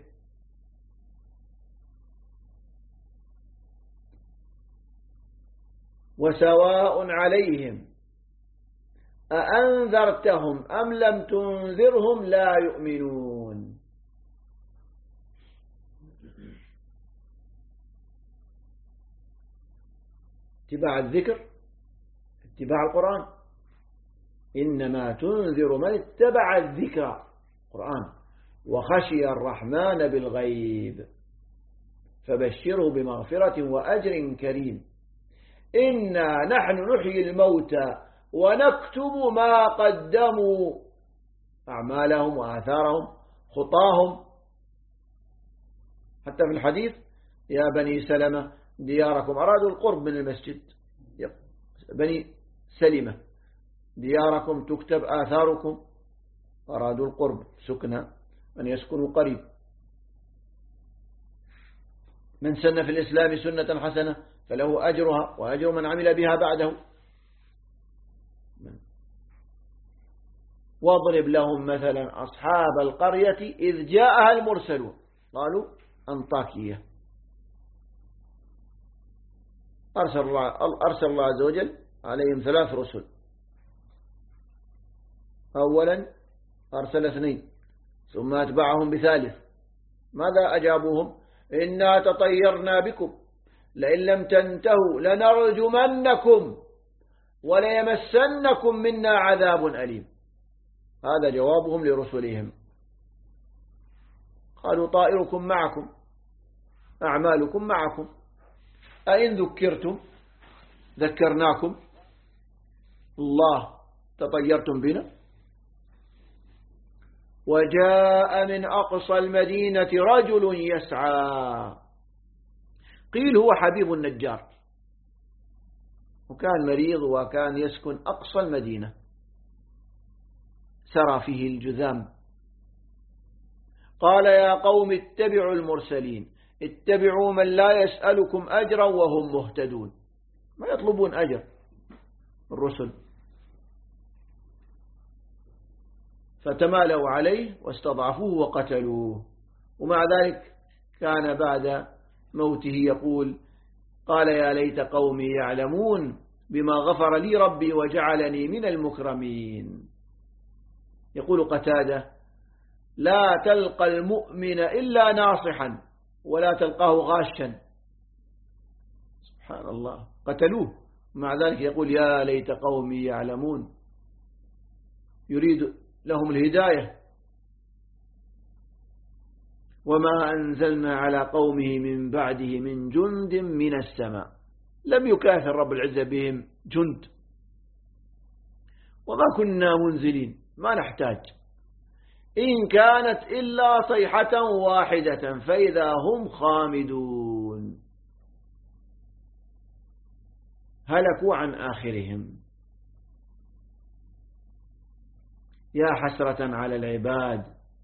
وسواء عليهم أأنذرتهم أم لم تنذرهم لا يؤمنون. اتباع الذكر اتباع القرآن، إنما تنذر من اتبع الذكر قرآن وخشي الرحمن بالغيب فبشره بمغفرة وأجر كريم. إنا نحن نحيي الموتى ونكتب ما قدموا أعمالهم وآثارهم خطاهم. حتى في الحديث يا بني سلمة دياركم، أرادوا القرب من المسجد، بني سلمة دياركم تكتب آثاركم، أرادوا القرب سكنة أن يسكنوا قريب. من سن في الإسلام سنة حسنة فله أجرها وأجر من عمل بها بعده. واضرب لهم مثلا أصحاب القرية إذ جاءها المرسلون قالوا أنطاكية. أرسل الله عز وجل عليهم 3 رسل. أولا أرسل 2 ثم أتبعهم ب3. ماذا أجابوهم؟ إنا تطيرنا بكم لئن لم تنتهوا لنرجمنكم وليمسنكم منا عذاب أليم. هذا جوابهم لرسلهم. قالوا طائركم معكم، أعمالكم معكم، أئن ذكرتم ذكرناكم، الله تطيرتم بنا. وجاء من أقصى المدينة رجل يسعى، قيل هو حبيب النجار، وكان مريض وكان يسكن أقصى المدينة، سرى فيه الجذام. قال يا قوم اتبعوا المرسلين، اتبعوا من لا يسألكم أجرا وهم مهتدون، ما يطلبون أجر الرسل. فتمالوا عليه واستضعفوه وقتلوه. ومع ذلك كان بعد موته يقول قال يا ليت قومي يعلمون بما غفر لي ربي وجعلني من المكرمين. يقول قتادة: لا تلقى المؤمن إلا ناصحا ولا تلقاه غاشا. سبحان الله، قتلوه، مع ذلك يقول: يا ليت قومي يعلمون، يريد لهم الهداية. وما أنزلنا على قومه من بعده من جند من السماء. لم يكاثر رب العزة بهم جند، وما كنا منزلين، ما نحتاج. إن كانت إلا صيحة واحدة فإذا هم خامدون. هلكوا عن آخرهم. يا حسرة على العباد،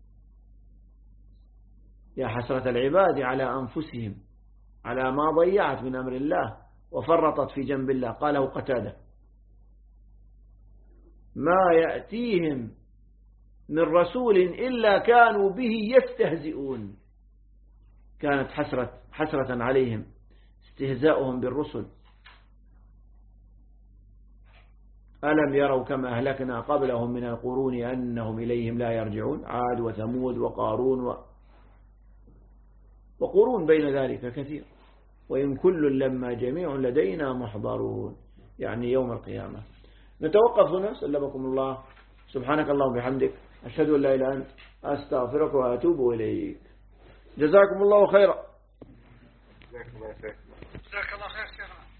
يا حسرة العباد على أنفسهم على ما ضيعت من أمر الله وفرطت في جنب الله. قاله قتادة: ما يأتيهم من رسول إلا كانوا به يستهزئون. كانت حسرة عليهم استهزاؤهم بالرسل. ألم يروا كما أهلكنا قبلهم من القرون أنهم إليهم لا يرجعون. عاد وثمود وقارون وقرون بين ذلك كثير. وإن كل لما جميع لدينا محضرون، يعني يوم القيامة. نتوقف هنا، سلمكم الله. سبحانك اللهم وبحمدك، أشهد أن لا إله إلا أنت، أستغفرك وأتوب إليك. جزاكم الله خيرا. جزاك الله خير شيخنا.